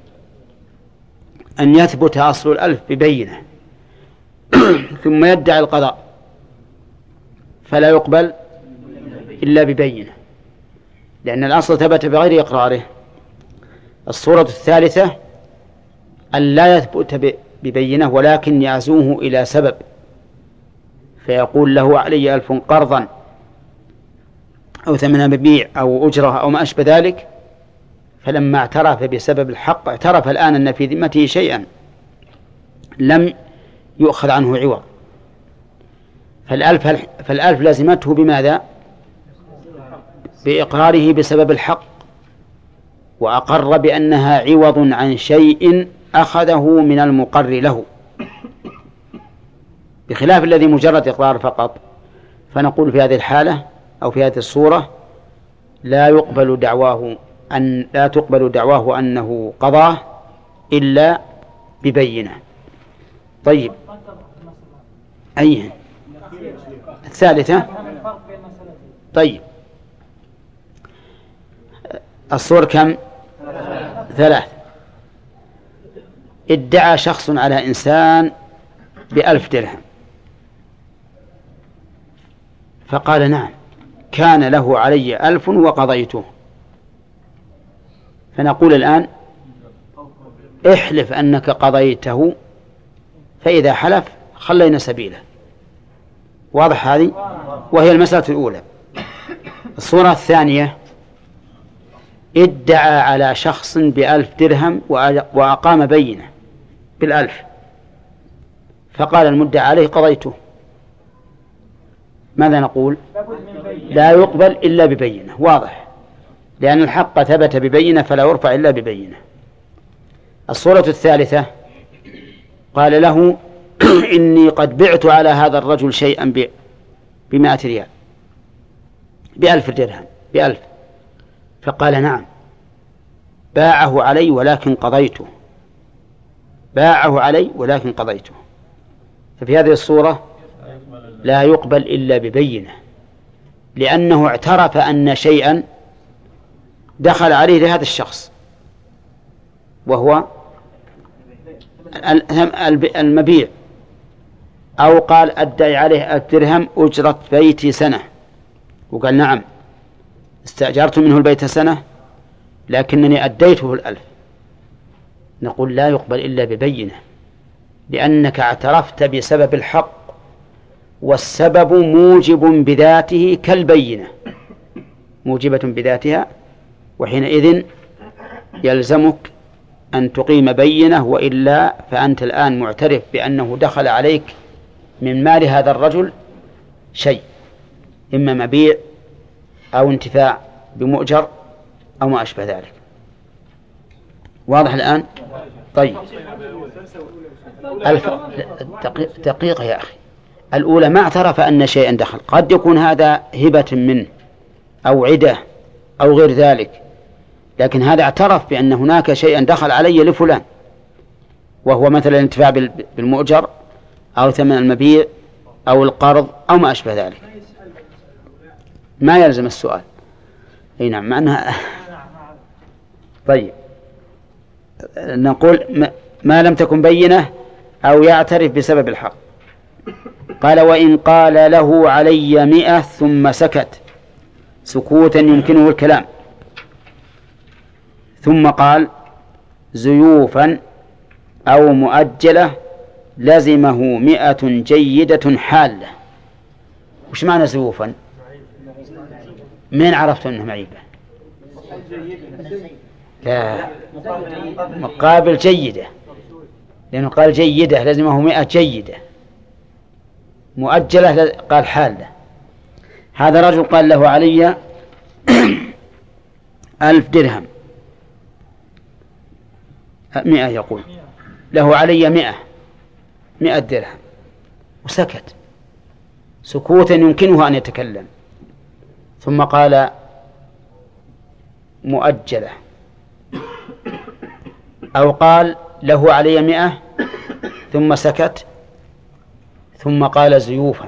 أن يثبت أصل الألف ببينة ثم يدعي القضاء، فلا يقبل إلا ببينة، لأن الأصل ثبت بغير إقراره. الصورة الثالثة أن لا يثبت ببينة ولكن يعزوه إلى سبب، فيقول له علي ألف قرضا أو ثمن مبيع أو أجرة أو ما أشبه ذلك، فلما اعترف بسبب الحق اعترف الآن أن في ذمته شيئا لم يؤخذ عنه عوض، فالألف, فالألف لازمته بماذا؟ بإقراره بسبب الحق، وأقر بأنها عوض عن شيء أخذه من المقر له، بخلاف الذي مجرد إقرار فقط. فنقول في هذه الحالة أو في هذه الصورة لا يقبل دعواه أن لا تقبل دعواه أنه قضاه إلا ببينة. طيب أيهن الثالثة؟ طيب الصور كم؟ ثلاث. ادعى شخص على إنسان بألف درهم فقال نعم كان له علي ألف وقضيته، فنقول الآن احلف أنك قضيته، فإذا حلف خلينا سبيله. واضح هذه؟ وهي المسألة الأولى. الصورة الثانية ادعى على شخص بألف درهم وأقام بينة بالألف فقال المدعى عليه قضيته، ماذا نقول؟ لا يقبل إلا ببينة. واضح، لأن الحق ثبت ببينة فلا يرفع إلا ببينة. الصورة الثالثة قال له إني قد بعت على هذا الرجل شيئا بمائة ريال بألف درهم بألف، فقال نعم باعه علي ولكن قضيته، باعه علي ولكن قضيته. ففي هذه الصورة لا يقبل إلا ببينة، لأنه اعترف أن شيئا دخل عليه لهذا الشخص وهو المبيع، أو قال أدعي عليه الدرهم أجرة بيتي سنة، وقال نعم استأجرت منه البيت سنة لكنني أديته الألف. نقول لا يقبل إلا ببينة، لأنك اعترفت بسبب الحق، والسبب موجب بذاته كالبينة موجبة بذاتها، وحينئذ يلزمك أن تقيم بينة، وإلا فأنت الآن معترف بأنه دخل عليك من مال هذا الرجل شيء، إما مبيع أو انتفاع بمؤجر أو ما أشبه ذلك. واضح الآن؟ طيب الف... دقيقة يا أخي. الأولى ما اعترف أن شيئا دخل، قد يكون هذا هبة منه أو عدة أو غير ذلك، لكن هذا اعترف بأن هناك شيئا دخل علي لفلان، وهو مثلا الانتفاع بالمؤجر أو ثمن المبيع أو القرض أو ما أشبه ذلك. ما يلزم السؤال. أي نعم معناها. طيب نقول ما لم تكن بينة أو يعترف بسبب الحق. قال وإن قال له علي مئة ثم سكت سكوتا يمكنه الكلام، ثم قال زيوفا أو مؤجلة لزمه مئة جيدة حالة. وش معنى زيوفا؟ من عرفت أنه معيبة؟ لا، مقابل جيدة، لأنه قال جيدة لزمه مئة جيدة، مؤجلة قال حالة. هذا رجل قال له علي ألف درهم، مئة يقول له علي مئة مئة درهم، وسكت سكوتا يمكنه أن يتكلم، ثم قال مؤجلة، أو قال له علي مئة ثم سكت ثم قال زيوفا.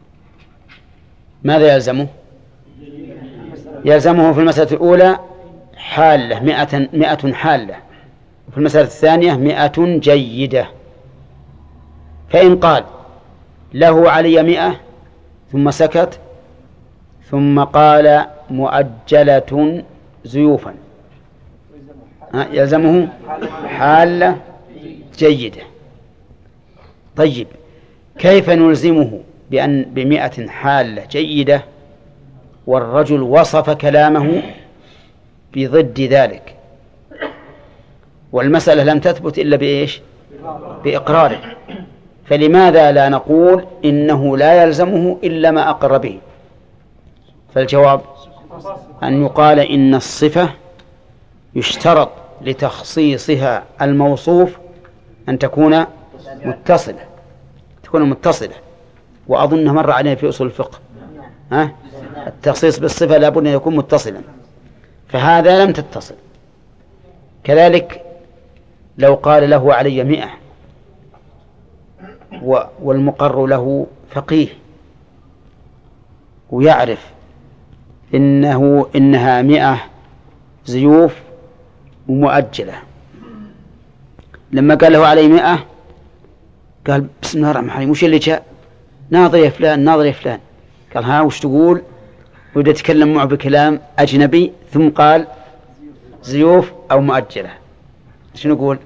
ماذا يلزمه؟ يلزمه في المسألة الأولى حالة مئة, مئة حالة، وفي المسألة الثانية مئة جيدة. فإن قال له علي مئة ثم سكت ثم قال مؤجلة زيوفا يلزمه حالة جيدة. طيب كيف نلزمه بأن بمئة حالة جيدة والرجل وصف كلامه بضد ذلك، والمسألة لم تثبت إلا بإيش؟ بإقراره. فلماذا لا نقول إنه لا يلزمه إلا ما أقر به؟ فالجواب أن يقال إن الصفة يشترط لتخصيصها الموصوف أن تكون متصلة تكون متصلة وأظن مر علينا في أصول الفقه. ها؟ التخصيص بالصفة لا بد أن يكون متصلا، فهذا لم تتصل. كذلك لو قال له علي مئة والمقر له فقيه ويعرف إنه إنها مئة زيوف ومؤجلة، لما قال له علي مئة قال بسم الله الرحمن الرحيم وش اللي جاء؟ ناظر يا فلان ناظر يا فلان. قال ها وش تقول؟ وبدأ يتكلم معه بكلام أجنبي ثم قال زيوف أو مؤجلة. شنو نقول؟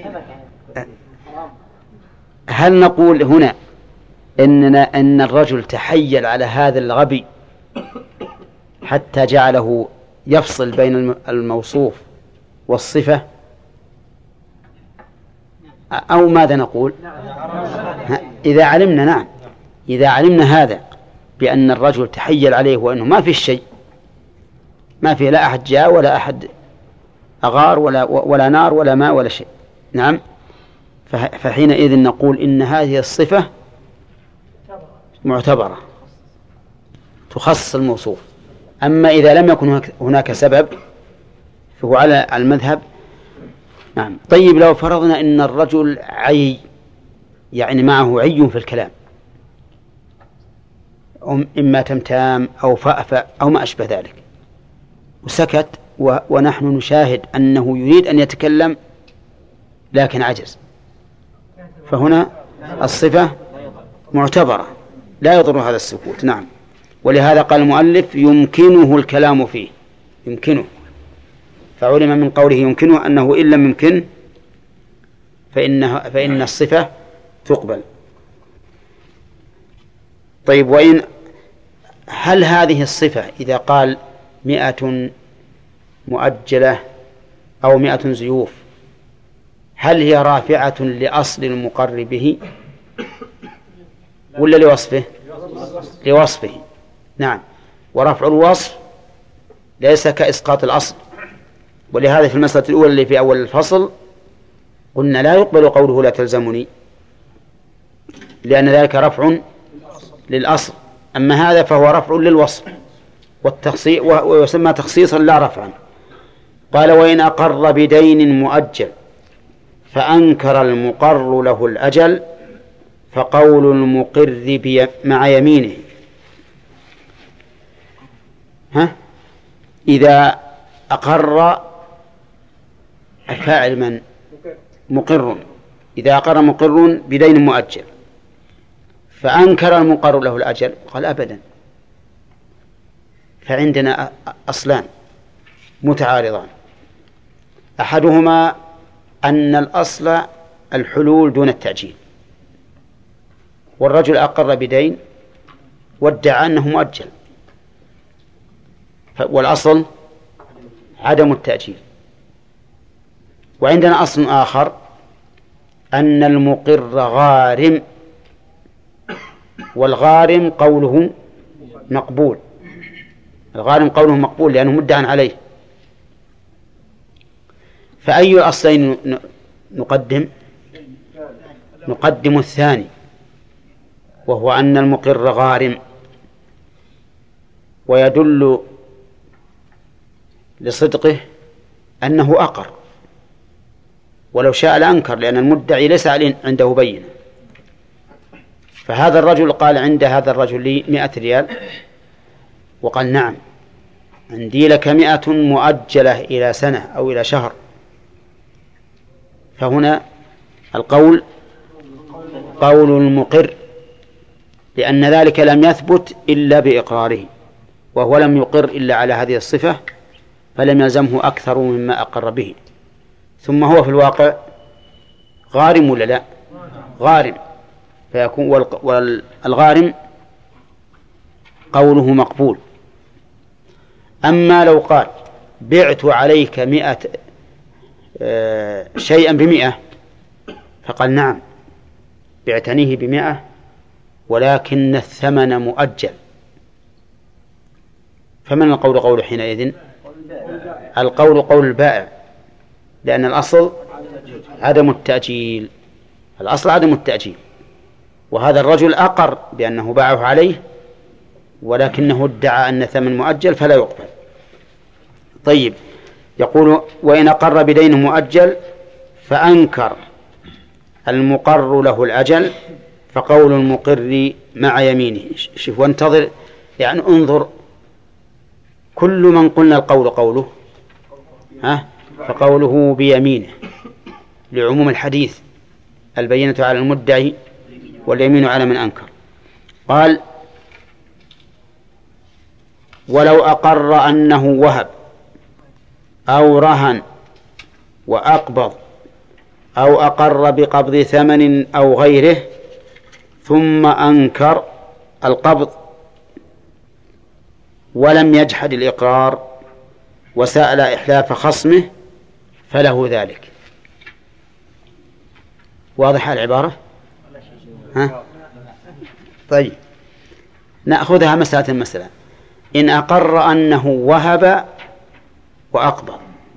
هل نقول هنا إننا إن الرجل تحيل على هذا الغبي حتى جعله يفصل بين الموصوف والصفة، أو ماذا نقول؟ إذا علمنا نعم إذا علمنا هذا بأن الرجل تحيل عليه وأنه ما في شيء، ما في لا أحد جاء ولا أحد أغار ولا ولا نار ولا ماء ولا شيء، نعم، فحينئذ نقول إن هذه الصفة معتبرة تخصص الموصوف. أما إذا لم يكن هناك سبب فهو على المذهب. نعم. طيب لو فرضنا إن الرجل عي، يعني معه عي في الكلام، إما تمتام أو فأفأ أو ما أشبه ذلك، وسكت ونحن نشاهد أنه يريد أن يتكلم لكن عجز، فهنا الصفة معتبرة لا يضر هذا السكوت. نعم. ولهذا قال المؤلف يمكنه الكلام فيه، يمكنه، فعلم من قوله يمكنه أنه إن لم يمكن فإنه فإن الصفة تقبل. طيب وإن هل هذه الصفة إذا قال مئة مؤجلة أو مئة زيوف هل هي رافعة لأصل المقر به ولا لوصفه؟ لوصفه. نعم. ورفع الوصف ليس كإسقاط الأصل، ولهذا في المسألة الأولى اللي في أول الفصل قلنا لا يقبل قوله لا تلزمني، لأن ذلك رفع للأصل، أما هذا فهو رفع للوصف والتخصيص، ويسمى تخصيصا لا رفعا. قال وإن أقر بدين مؤجل فأنكر المقر له الأجل فقول المقر مع يمينه. ها؟ إذا أقر الفاعل من؟ مقر. إذا أقر مقر بدين مؤجل فأنكر المقر له الأجل قال أبدا، فعندنا أصلان متعارضان، أحدهما أن الأصل الحلول دون التأجيل، والرجل أقر بدين وادعى أنه مؤجل، والأصل عدم التأجيل. وعندنا أصل آخر أن المقر غارم، والغارم قوله مقبول، الغارم قوله مقبول لأنه مدعى عليه. فأي الأصلين نقدم؟ نقدم الثاني، وهو أن المقر غارم، ويدل لصدقه أنه أقر، ولو شاء لأنكر لأن المدعي ليس عنده بينة. فهذا الرجل قال عند هذا الرجل لي مئة ريال، وقال نعم عندي لك مئة مؤجلة إلى سنة أو إلى شهر، فهنا القول قول المقر، لأن ذلك لم يثبت إلا بإقراره، وهو لم يقر إلا على هذه الصفة، فلم يلزمه أكثر مما أقر به. ثم هو في الواقع غارم ولا لا؟ غارم، فيكون والغارم قوله مقبول. أما لو قال بعت عليك مئة شيئا بمئة، فقال نعم بعتنيه بمئة ولكن الثمن مؤجل، فمن القول قول حينئذ؟ القول قول البائع، لأن الأصل عدم التأجيل، الأصل عدم التأجيل، وهذا الرجل أقر بأنه باعه عليه ولكنه ادعى أن ثمن مؤجل فلا يقبل. طيب، يقول وإن أقر بدين مؤجل فأنكر المقر له الأجل فقول المقر مع يمينه. شوف وانتظر، يعني انظر، كل من قلنا القول قوله ها فقوله بيمينه لعموم الحديث البينة على المدعي واليمين على من أنكر. قال ولو أقر أنه وهب أو رهن وأقبض أو أقر بقبض ثمن أو غيره ثم أنكر القبض ولم يجحد الإقرار وسأل إحلاف خصمه فله ذلك. واضح العبارة؟ ها؟ طيب، نأخذها مسألة مسألة. إن أقر أنه وهب وأقبض،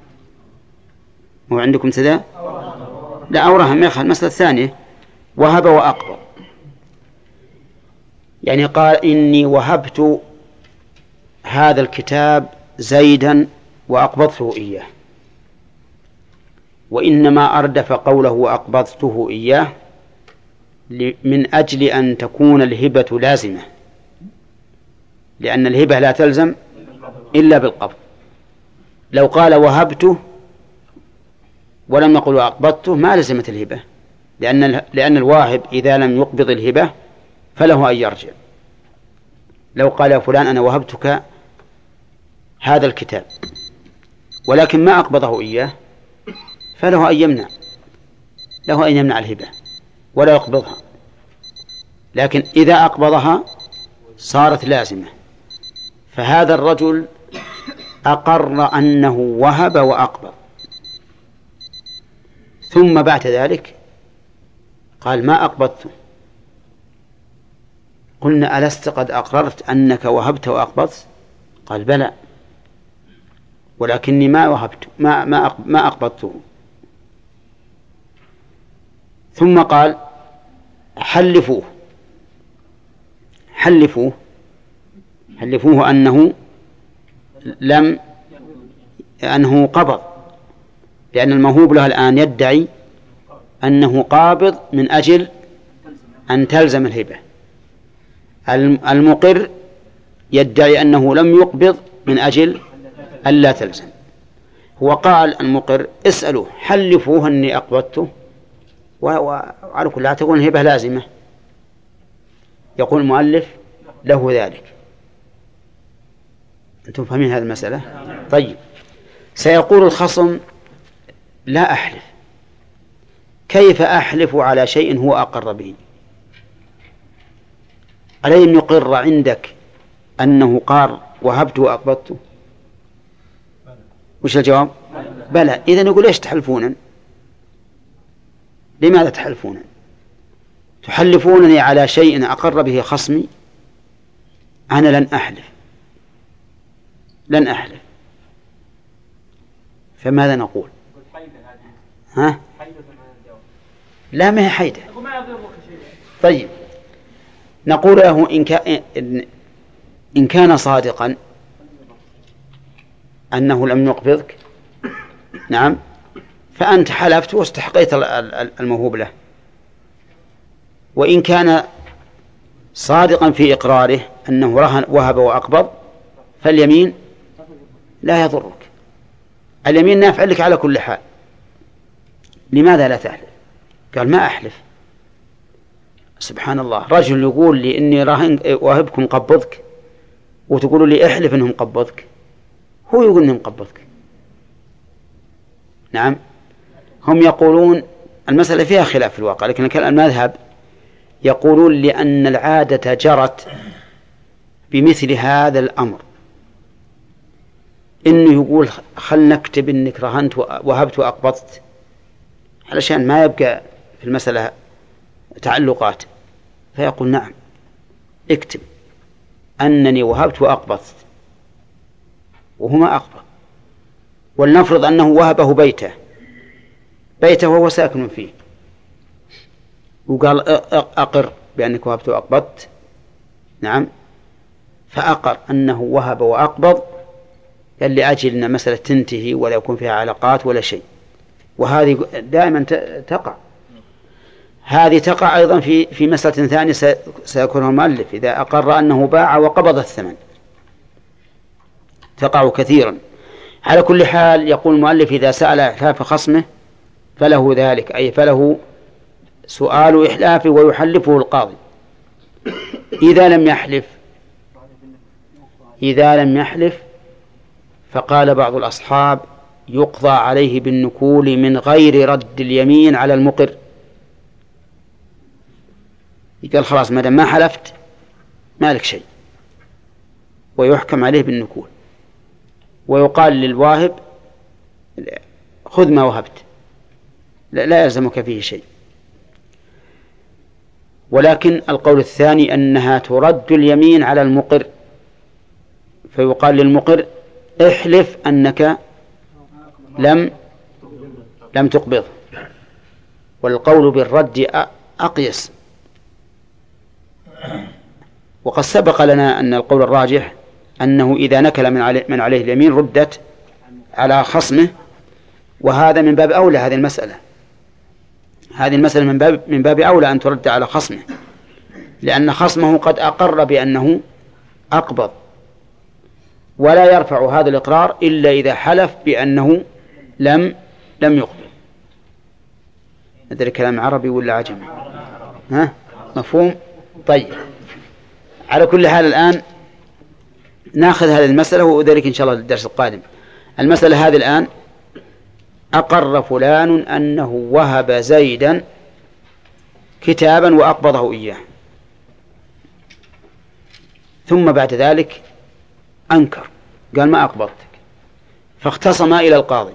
هو عندكم سدا؟ لا، أورهم يا أخي المسألة الثانية، وهب وأقبض، يعني قال إني وهبت هذا الكتاب زيدا وأقبضته إياه، وإنما أردف قوله وأقبضته إياه من أجل أن تكون الهبة لازمة، لأن الهبة لا تلزم إلا بالقبض. لو قال وهبته ولم نقل وأقبضته ما لزمت الهبة، لأن لأن الواهب إذا لم يقبض الهبة فله أن يرجع. لو قال يا فلان أنا وهبتك هذا الكتاب ولكن ما أقبضه إياه فله أن يمنع، له أن يمنع الهبة ولا يقبضها، لكن إذا أقبضها صارت لازمة. فهذا الرجل أقر أنه وهب وأقبض، ثم بعد ذلك قال ما أقبضته. قلنا ألست قد أقررت أنك وهبت وأقبضت؟ قال بلى، ولكني ما وهبت ما ما ما أقبضته. ثم قال حلفوه حلفوه حلفوه أنه لم أنه قبض، لأن الموهوب له الآن يدعي أنه قابض من أجل أن تلزم الهبة، المقر يدعي أنه لم يقبض من أجل أن لا تلزم. هو قال المقر اسألوه حلفوه أني أقبضته، وعلى كل حال تكون الهبة لازمة. يقول المؤلف له ذلك. أنتم فاهمين هذه المسألة؟ طيب، سيقول الخصم لا أحلف، كيف أحلف على شيء هو أقر به؟ ألم يقر عندك أنه قال وهبت وأقبضت؟ وش الجواب؟ بلى. إذن يقول إيش تحلفون؟ لماذا تحلفون؟ تحلفونني على شيء أقر به خصمي؟ أنا لن أحلف لن أحلف فماذا نقول؟ ها؟ لا، ما هي حيدة. طيب، نقول له إن كان إن كان صادقا أنه لم يقبضك، نعم، فأنت حلفت واستحقيت الموهوب له. وإن كان صادقا في إقراره أنه رهن وهب وأقبض فاليمين لا يضرك، اليمين نافع لك على كل حال. لماذا لا تحلف؟ قال ما أحلف. سبحان الله، رجل يقول لي إني راهن وهبكم قبضك وتقولوا لي احلف إنهم قبضك، هو يقول إنهم قبضك. نعم، هم يقولون المسألة فيها خلاف في الواقع، لكن كان المذهب يقولون لأن العادة جرت بمثل هذا الأمر، إنه يقول خل نكتب إنك رهنت وهبت وأقبضت علشان ما يبقى في المسألة تعلقات، فيقول نعم اكتب أنني وهبت وأقبضت وهما أقبض، ولنفرض أنه وهبه بيته بيته وهو ساكن فيه، وقال أقر بأنك وهبت وأقبضت، نعم، فأقر أنه وهب وأقبض قال لأجل أن مسألة تنتهي ولا يكون فيها علاقات ولا شيء، وهذه دائما تقع. هذه تقع أيضا في في مسألة ثانية سيذكرها المؤلف، إذا أقر أنه باع وقبض الثمن، تقع كثيرا. على كل حال يقول المؤلف إذا سأل إحلاف خصمه فله ذلك، أي فله سؤال إحلافه ويحلفه القاضي. إذا لم يحلف إذا لم يحلف فقال بعض الأصحاب يقضى عليه بالنكول من غير رد اليمين على المقر. قال خلاص ما دام ما حلفت ما لك شيء، ويحكم عليه بالنكول، ويقال للواهب خذ ما وهبت لا يلزمك فيه شيء. ولكن القول الثاني أنها ترد اليمين على المقر، فيقال للمقر احلف أنك لم لم تقبض، والقول بالرد أقيس. وقد سبق لنا أن القول الراجح أنه إذا نكل من عليه, من عليه اليمين ردت على خصمه، وهذا من باب أولى. هذه المسألة هذه المسألة من باب من باب أولى أن ترد على خصمه، لأن خصمه قد أقر بأنه أقبض، ولا يرفع هذا الإقرار إلا إذا حلف بأنه لم لم يقبض. هذا الكلام عربي ولا عجمي؟ ها مفهوم؟ طيب، على كل حال الآن ناخذ هذه المسألة وذلك إن شاء الله للدرس القادم. المسألة هذه الآن أقر فلان أنه وهب زيدا كتابا وأقبضه إياه، ثم بعد ذلك أنكر قال ما أقبضتك، فاختصما إلى القاضي،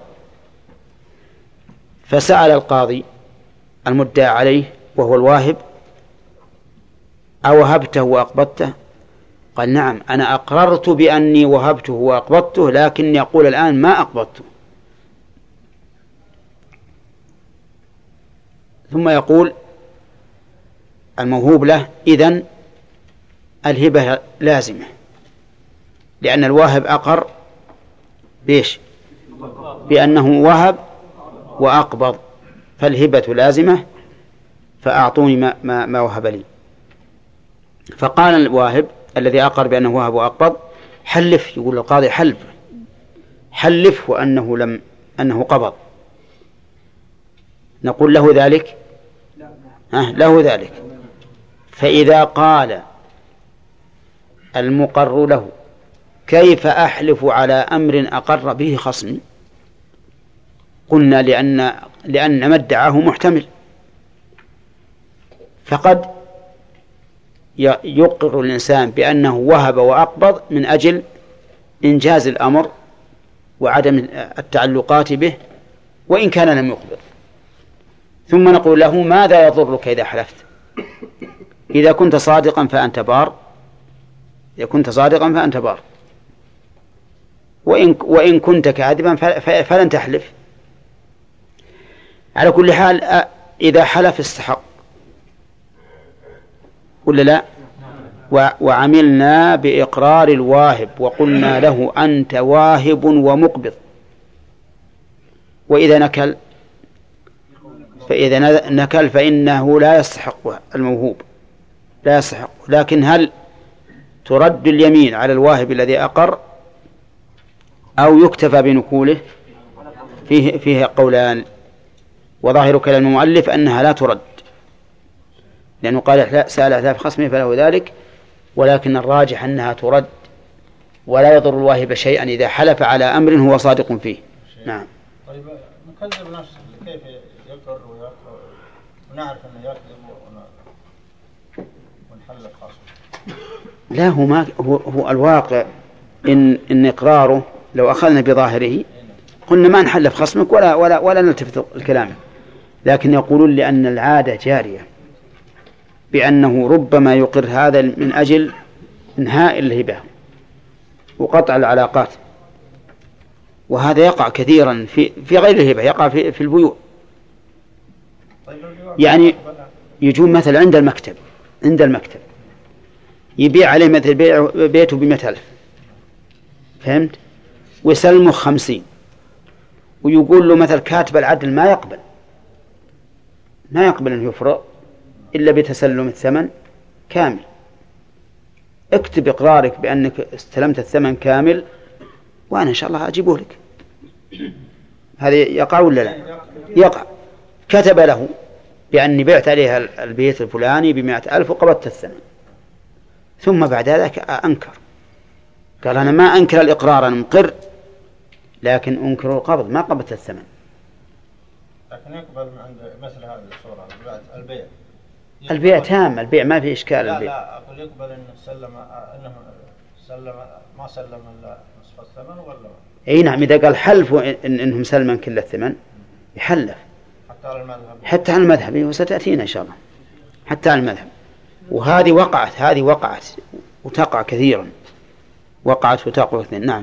فسأل القاضي المدعى عليه وهو الواهب أوهبته وأقبضته؟ قال نعم أنا أقررت بأني وهبته وأقبضته، لكن يقول الآن ما أقبضته. ثم يقول الموهوب له إذن الهبة لازمة، لأن الواهب أقر بيش بأنه وهب وأقبض، فالهبة لازمة، فأعطوني ما, ما, ما وهب لي. فقال الواهب الذي أقر بأنه وهب وأقبض حلف، يقول القاضي حلف حلف وأنه لم أنه قبض. نقول له ذلك ها له ذلك. فإذا قال المقر له كيف أحلف على أمر أقر به خصمي؟ قلنا لأن لأن ما ادعاه محتمل، فقد يقر الإنسان بأنه وهب وأقبض من أجل إنجاز الأمر وعدم التعلقات به وإن كان لم يقبض. ثم نقول له ماذا يضرك إذا حلفت؟ إذا كنت صادقا فأنت بار، إذا كنت صادقا فأنت بار، وإن, وإن كنت كاذبا فلن تحلف. على كل حال إذا حلف استحق ولا لا؟ وعملنا بإقرار الواهب وقلنا له أنت واهب ومقبض. وإذا نكل فإذا نكل فإنه لا يستحق الموهوب، لا يستحق. لكن هل ترد اليمين على الواهب الذي أقر أو يكتفى بنكوله؟ فيه, فيه قولان، وظاهر كلام المؤلف أنها لا ترد، لأنه قال سأل أحلاف خصمه فله ذلك، ولكن الراجح أنها ترد ولا يضر الواهب شيئا إذا حلف على أمر هو صادق فيه. نعم. طيب مكذب نفسه كيف يقر ونعرف أنه يكذب ونحلف خصمه؟ لا هو ما هو, هو الواقع إن إن إقراره لو أخذنا بظاهره قلنا ما نحلف خصمك ولا ولا ولا نلتفت الكلام، لكن يقولون لأن العادة جارية بأنه ربما يقر هذا من أجل إنهاء الهبة وقطع العلاقات، وهذا يقع كثيرا في في غير الهبة، يقع في في البيوع. يعني يجون مثلا عند المكتب عند المكتب يبيع عليه مثل بيته بمئة ألف، فهمت؟ ويسلمه خمسين، ويقول له مثل كاتب العدل ما يقبل ما يقبل أن يفرق إلا بتسلم الثمن كامل. اكتب إقرارك بأنك استلمت الثمن كامل وأنا إن شاء الله أجيبه لك. هذا يقع ولا لا؟ يقع. كتب له بأني بعت عليها البيت الفلاني بمئة ألف وقبضت الثمن، ثم بعد ذلك أنكر، قال أنا ما أنكر الإقرار، أنا مقر، لكن أنكر القبض، ما قبضت الثمن. لكن يقبل من عند مثل هذه الصورة البيع. البيع تام، البيع ما في إشكال. لا البيع لا أقول يقبل إنه سلم إنه سلم ما سلم إلا نصف الثمن ولا؟ أي نعم، إذا قال حلفوا إن إنهم سلما كل الثمن يحلف حتى على المذهب. حتى على المذهب، وستأتينا إن شاء الله حتى على المذهب. وهذه وقعت هذه وقعت وتقع كثيرا، وقعت وتقع كثيرا. نعم.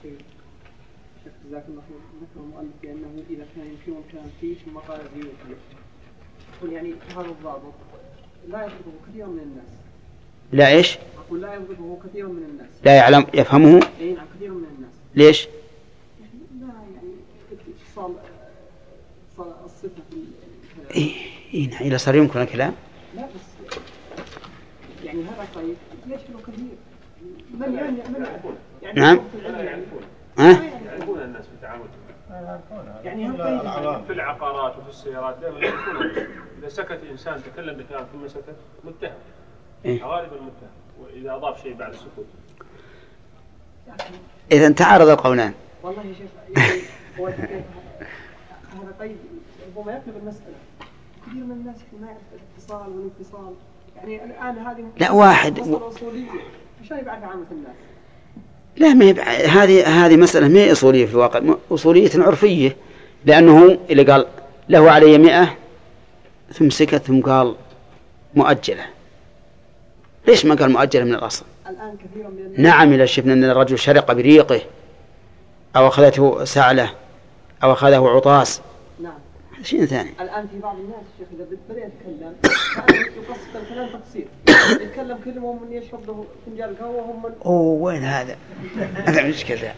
جزاك الله خير. ذكر المؤلف بأنه إذا كان يمكن كان فيه ثم قال زيوت، يقول يعني هذا الضابط لا يضبطه كثير من الناس. لا إيش؟ أقول لا يضبطه كثير من الناس. لا يعلم يفهمه. أي نعم كثير من الناس. ليش؟ يعني لا يعني اتصال اتصال الصفة في. إيه إيه نعم. إذا صار يمكن الكلام. لا بس يعني هذا طيب يشكله كثير. من يعني من يعني نعم. ها؟ يعرفون الناس في التعامل يعني في العقارات وفي السيارات دائما يعرفون. إذا سكت إنسان تكلم بكلام ثم سكت متهم، إيه؟ غالبا متهم، وإذا أضاف شيء بعد السكوت. إذا تعارض القولان. والله يا شيخ يعني هو هذا قيد ربما يقلب المسألة. كثير من الناس ما يعرف الاتصال والانفصال. يعني الآن هذه لا واحد مسألة أصولية مشان يبعث عامة الناس. لا ما يبع... هذه هذه مسألة ما هي أصولية في الواقع، أصولية عرفية، لأنه اللي قال له علي مئة ثم سكت ثم قال مؤجلة. ليش ما قال مؤجلة من الأصل؟ الآن كثير من الناس. نعم إذا شفنا أن الرجل شرق بريقه أو أخذته سعلة أو أخذه عطاس. نعم. شيء ثاني. الآن في بعض الناس شيخ إذا بدأ يتكلم يقصد الكلام تقصير، يتكلم كلمة من يشرب له فنجان قهوة هم من. أوه وين هذا؟ هذا مشكلة.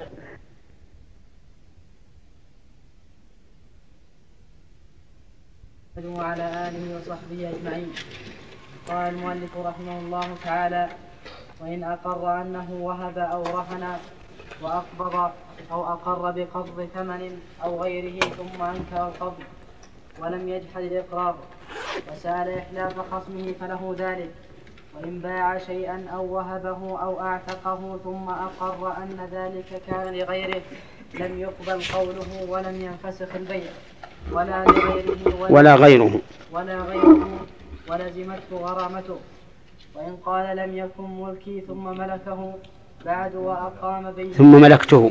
وعلى آله وصحبه أجمعين. قال المؤلف رحمه الله تعالى: وإن أقر أنه وهب أو رهن وأقبض أو أقر بقبض ثمن أو غيره ثم أنكر القبض ولم يجحد الإقرار وسأل إحلاف خصمه فله ذلك. وإن باع شيئا أو وهبه أو أعتقه ثم أقر أن ذلك كان لغيره لم يقبل قوله ولم ينفسخ البيع ولا لغيره ولا, ولا غيره ولا غيره ولزمته غرامته. وإن قال لم يكن ملكي ثم ملكه بعد وأقام بينه ثم ملكته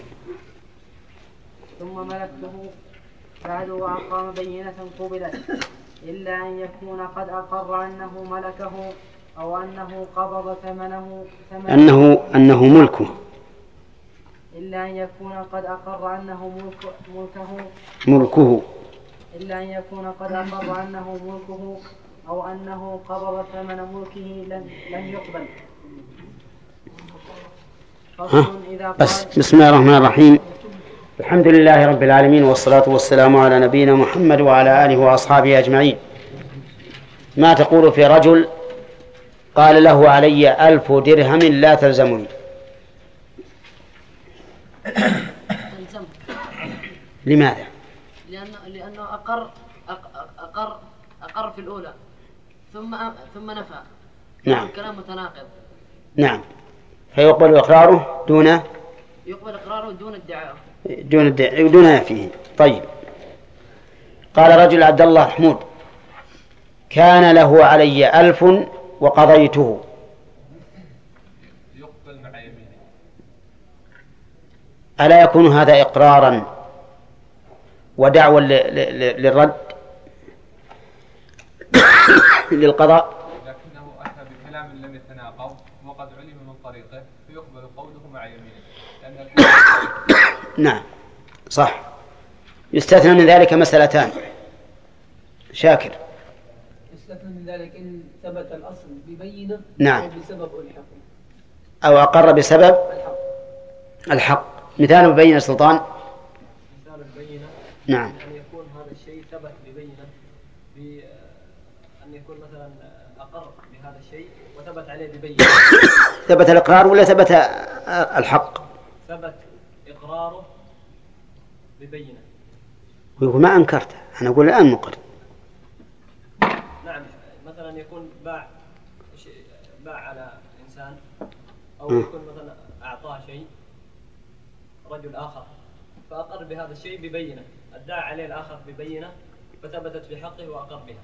ثم ملكته بعد وأقام بينة قبلت إلا أن يكون قد أقر أنه ملكه أو أنه قبض ثمنه, ثمنه أنه, أنه ملكه إلا أن يكون قد أقر أنه ملك ملكه ملكه إلا أن يكون قد أقر أنه ملكه أو أنه قبض ثمن ملكه لن, لن يقبل. بس بسم الله الرحمن الرحيم. الحمد لله رب العالمين والصلاة والسلام على نبينا محمد وعلى آله وأصحابه أجمعين. ما تقول في رجل قال له علي ألف درهم لا تلزمني؟ لماذا؟ لأنه, لأنه أقر, أقر, أقر في الأولى ثم, ثم نفى. نعم. الكلام متناقض. نعم. فيقبل إقراره دون يقبل إقراره دون ادعاءه دون ادعاء دون نفيه. طيب. قال رجل عبد الله حمود كان له علي ألف وقضيته. يقبل مع يمينه. ألا يكون هذا إقرارا ودعوى للرد للقضاء؟ لكنه أتى بكلام لم يتناقض وقد علم من طريقه فيقبل قوله مع يمينه لأن نعم صح. يستثنى من ذلك مسألتان. شاكر. يستثنى من ذلك إن ثبت الأصل ببينة نعم أو بسبب الحق أو أقر بسبب الحق, الحق. مثال ببينة سلطان. مثال البينة نعم أن يكون هذا الشيء ثبت ببينة بأن يكون مثلا أقر بهذا الشيء وثبت عليه ببينة. ثبت الإقرار ولا ثبت الحق؟ ثبت إقراره ببينة. ويقول ما أنكرته، أنا أقول الآن مقر. نعم مثلا يكون باع باع على إنسان أو م. يكون مثلا أعطاه شيء رجل آخر فأقر بهذا الشيء ببينة، ادعى عليه الآخر ببينة فثبتت في حقه وأقر بها،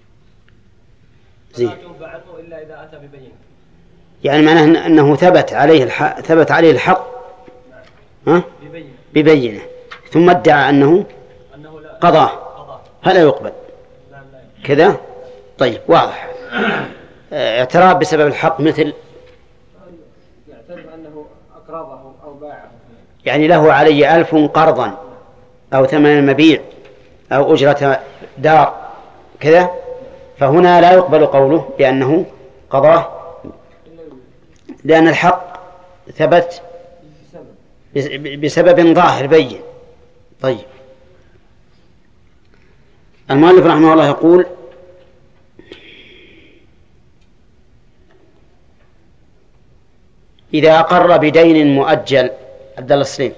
فلا توب عنه إلا إذا أتى ببينة. يعني معناه أنه ثبت عليه الحق، ثبت عليه الحق ها؟ ببينة. ببينة ثم ادعى أنه قضاه، هذا يقبل كذا. طيب واضح. اعتراف بسبب الحق مثل يعترف أنه أقرضه أو باعه، يعني له علي ألف قرضا أو ثمن مبيع أو أجرة دار كذا، فهنا لا يقبل قوله بأنه قضاه لأن الحق ثبت بسبب ظاهر بين. طيب المؤلف رحمه الله يقول إذا أقر بدين مؤجل، عبد الله السليم،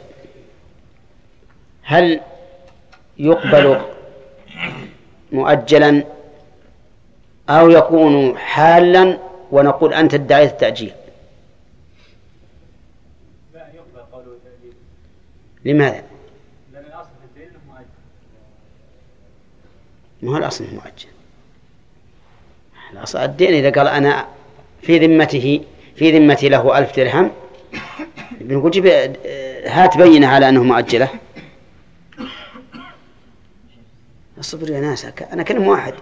هل يقبل مؤجلا أو يكون حالا ونقول أنت ادعيت التأجيل؟ لا يقبل قوله التأجيل. لماذا؟ لأن الأصل في الدين مؤجل. ما هو الأصل مؤجل؟ الأصل الدين إذا قال أنا في ذمته في ذمتي له ألف درهم، بنقول جيب هات بينة على أنه مؤجلة. الصبر يا ناس، أنا كلم واحد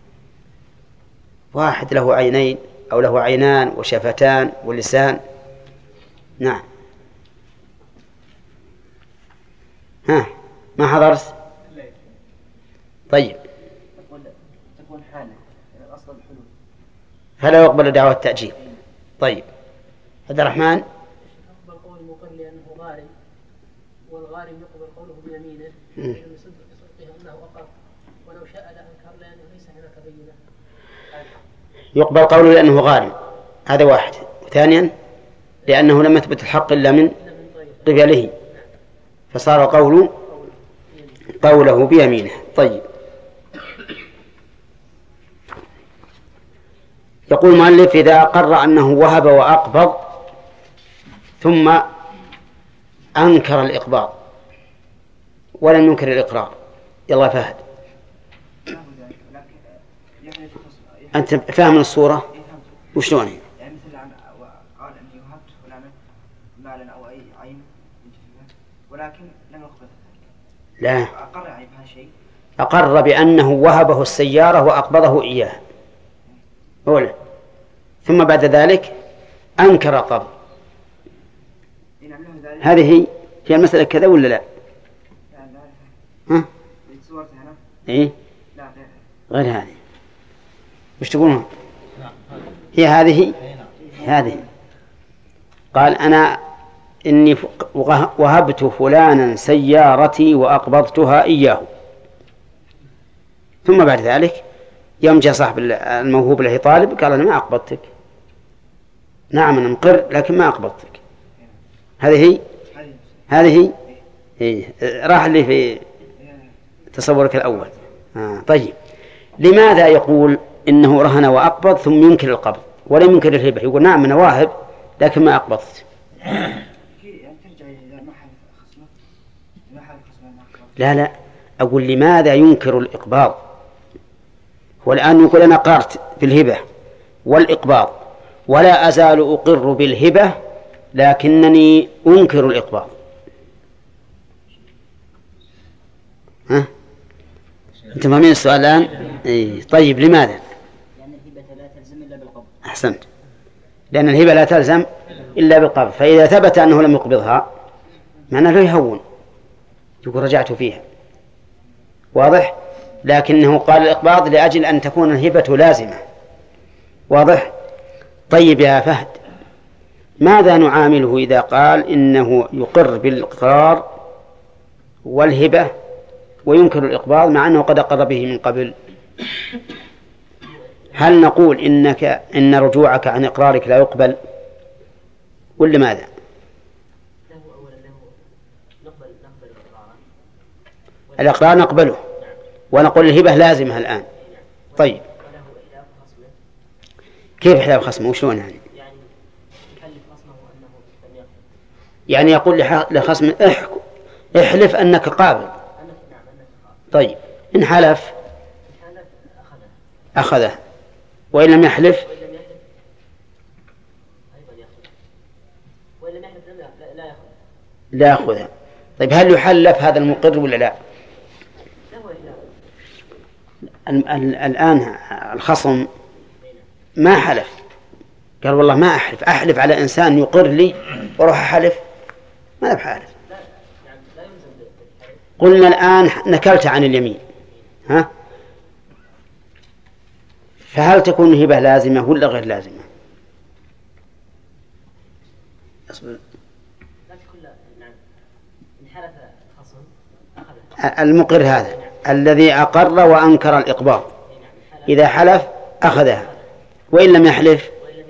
واحد له عينين أو له عينان وشفتان ولسان. نعم ها ما حضرت؟ طيب تكون حالة الأصل الحلول فلا يقبل دعوة التأجيل. طيب عبد الرحمن. يقبل قول المقر لأنه غارم، والغارم يقبل قوله بيمينه بصدقه أنه أقر، ولو شاء لأنكر لأنه ليس هناك بينة. يقبل قوله لأنه غارم، هذا واحد. ثانيا لأنه لم يثبت الحق إلا من قبله فصار قوله قوله بيمينه. طيب يقول المؤلف إذا أقر أنه وهب وأقبض ثم أنكر الإقباض ولم ينكر الإقرار. يلا فهد، أنت فاهم الصورة وشلون هي؟ يعني مثل قال أني وهبت فلانا مالا أو أي عين ولكن لم يقبض لا، أقر يعني بهذا الشيء، أقر بأنه وهبه السيارة وأقبضه إياه أولا، ثم بعد ذلك أنكر القبض. هذه هي المسألة كذا ولا لا؟ ها؟ إيه؟ غير هذه. وش تقولون؟ هي هذه هذه قال أنا إني وهبت فلانا سيارتي وأقبضتها إياه، ثم بعد ذلك يوم جاء صاحب الموهوب له طالب قال أنا ما أقبضتك. نعم أنا مقر لكن ما أقبضتك. هذه هي هذه هي راح اللي في تصورك الأول. آه. طيب لماذا يقول إنه رهن وأقبض ثم ينكر القبض ولم ينكر الهبة؟ يقول نعم أنا واهب لكن ما أقبضت. لا لا أقول لماذا ينكر الإقباض؟ هو الآن يقول أنا قرت بالهبة والإقباض ولا أزال أقر بالهبة لكنني أنكر الإقباض. ها؟ أنت فاهمين السؤال الآن؟ إيه. طيب لماذا؟ لأن الهبة لا تلزم إلا بالقبض. أحسنت، لأن الهبة لا تلزم إلا بالقبض، فإذا ثبت أنه لم يقبضها معناه له يهون، يقول رجعت فيها. واضح؟ لكنه قال الإقباض لأجل أن تكون الهبة لازمة. واضح؟ طيب يا فهد، ماذا نعامله إذا قال إنه يقر بالإقرار والهبة وينكر الإقباض مع أنه قد أقر به من قبل؟ هل نقول إنك إن رجوعك عن إقرارك لا يقبل ولا ماذا؟ الإقرار نقبله ونقول الهبة لازمة الآن. طيب كيف حلف خصمه وشلون يعني؟ يعني يقول لخصم احلف أنك قابل. طيب إن حلف أخذه وإن لم يحلف لا يأخذها. طيب هل يحلف هذا المقر ولا لا؟ الآن الخصم ما حلف، قال والله ما أحلف، أحلف على إنسان يقر لي وروح أحلف، ما أنا بحالف. قلنا الآن نكلت عن اليمين، ها؟ فهل تكون الهبة لازمة ولا غير لازمة؟ المقر هذا الذي أقر وأنكر الإقباض إذا حلف أخذها وإن لم يحلف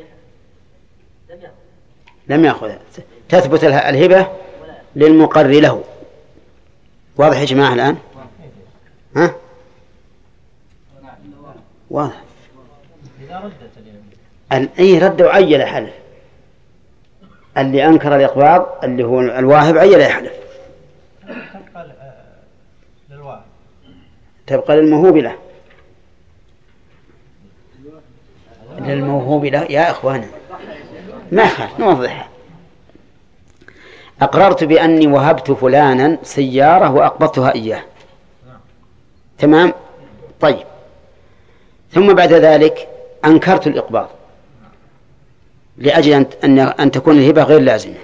لم يأخذها، تثبت الهبة للمقر له. واضح يا جماعة الآن؟ ها؟ واضح. أي رد وعيل يحلف، اللي أنكر الإقباض اللي هو الواهب عيل يحلف، تبقى للموهوب له للموهوب له يا إخوانا ما خالف نوضحها. أقررت بأني وهبت فلانا سيارة وأقبضتها إياه، تمام؟ طيب ثم بعد ذلك أنكرت الإقباض لأجل أن أن تكون الهبة غير لازمة.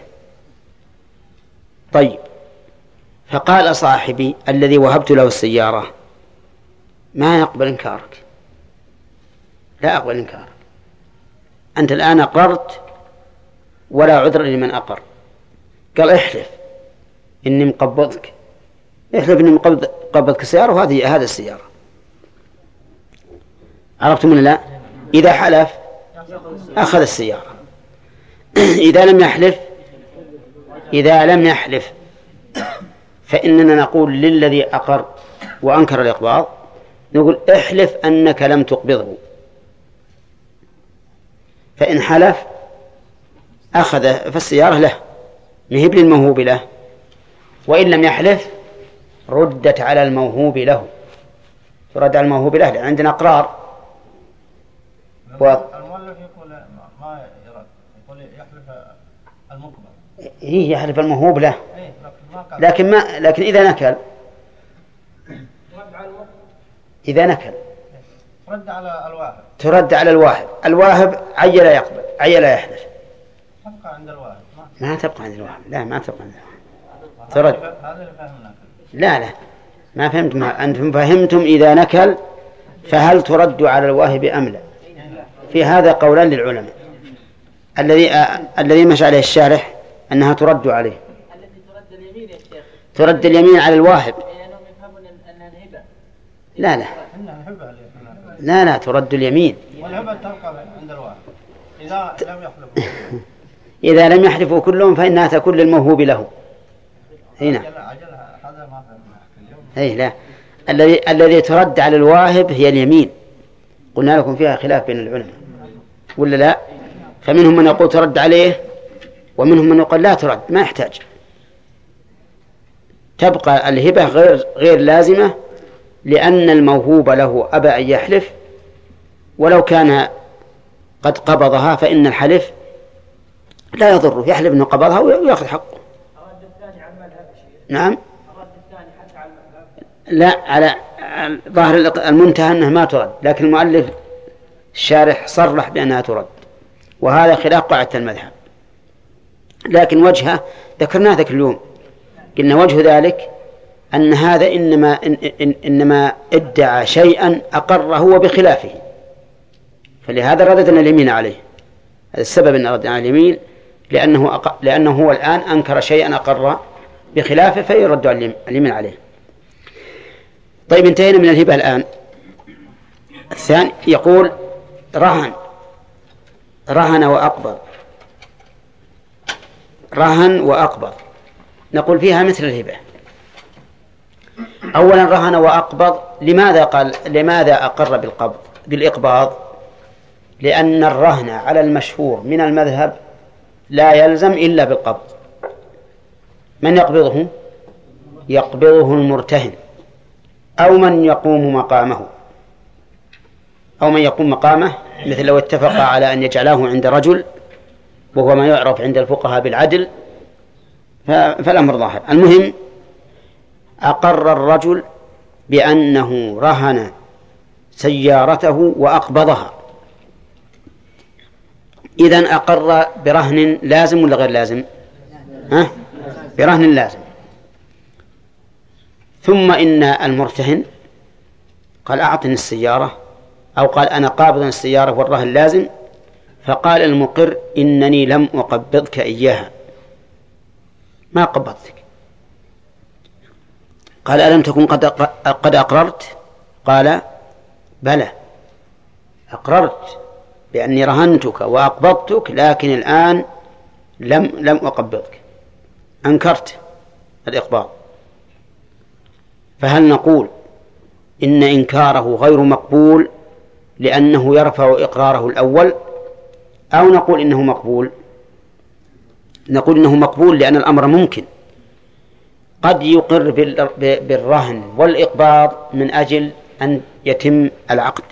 طيب فقال صاحبي الذي وهبت له السيارة ما يقبل إنكارك، لا أقبل إنكارك، أنت الآن أقررت ولا عذر لمن أقر. قال احلف إني مقبضك، احلف إني مقبضك السيارة وهذه هذا السيارة. عرفتم من لا؟ إذا حلف أخذ السيارة. إذا لم يحلف إذا لم يحلف فإننا نقول للذي أقر وأنكر الإقباض نقول احلف أنك لم تقبضه، فإن حلف أخذ فالسيارة له مهب للموهوب له، وإن لم يحلف ردت على الموهوب له، ترد على الموهوب له، عندنا أقرار. المؤلف يقول ما يرد، يقول يحلف المقبض، هي يحلف الموهوب له، لكن ما لكن إذا نكل إذا نكل ترد على الواهب ترد على الواهب الواهب عيل يقبل عيل يحلف، تبقى عند الواهب ما تبقى عند الواهب، لا ما تبقى عند الواهب، ترد. هذا اللي فهمناه. لا لا ما فهمتم، أنتم فهمتم إذا نكل فهل ترد على الواهب أم لا؟ في هذا قولان للعلماء. الذي آه الذي مشى عليه الشارح أنها ترد عليه، التي ترد اليمين يا شيخ، ترد اليمين على الواهب. لأنهم يفهمون أنها الهبة. لا لا لا لا ترد اليمين، والهبة تبقى عند الواهب إذا لم يحلفوا. إذا لم يحلفوا كلهم فإنها تكون للموهوب له. هنا هذا ما فهمنا. أي لا، الذي الذي ترد على الواهب هي اليمين، قلنا لكم فيها خلاف بين العلماء ولا لا؟ فمنهم من يقول ترد عليه ومنهم من يقول لا ترد، ما يحتاج، تبقى الهبة غير غير لازمة، لأن الموهوب له أبى أن يحلف، ولو كان قد قبضها فإن الحلف لا يضره، يحلف أنه قبضها ويأخذ حقه. نعم لا، على ظاهر المنتهى أنها ما ترد، لكن المؤلف الشارح صرح بأنها ترد، وهذا خلاف قاعدة المذهب. لكن وجهه ذكرناه ذاك اليوم، قلنا وجه ذلك أن هذا إنما, إن إن إنما ادعى شيئا أقر هو بخلافه، فلهذا رددنا اليمين عليه. هذا السبب أن ردنا على اليمين، لأنه, أق... لأنه هو الآن أنكر شيئا أقر بخلافه فيرد اليمين عليه. طيب انتهينا من الهبة. الآن الثاني يقول رهن رهن وأقبض. رهن وأقبض نقول فيها مثل الهبة. أولا رهن وأقبض، لماذا قال لماذا أقر بالقبض بالإقباض؟ لأن الرهن على المشهور من المذهب لا يلزم إلا بالقبض. من يقبضه؟ يقبضه المرتهن أو من يقوم مقامه أو من يقوم مقامه، مثل لو اتفق على أن يجعله عند رجل، وهو ما يعرف عند الفقهاء بالعدل، فالأمر ظاهر. المهم أقر الرجل بأنه رهن سيارته وأقبضها. إذن أقر برهن لازم ولا غير لازم؟ ها؟ برهن لازم. ثم إن المرتهن قال أعطني السيارة، أو قال أنا قابض السيارة والرهن لازم، فقال المقر إنني لم أقبضك إياها، ما قبضتك. قال ألم تكن قد قد أقررت؟ قال بلى، أقررت بأني رهنتك وأقبضتك، لكن الآن لم لم أقبضك، أنكرت الإقباض. فهل نقول إن إنكاره غير مقبول لأنه يرفع إقراره الأول، أو نقول إنه مقبول؟ نقول إنه مقبول لأن الأمر ممكن، قد يقر بالرهن والإقباض من أجل أن يتم العقد،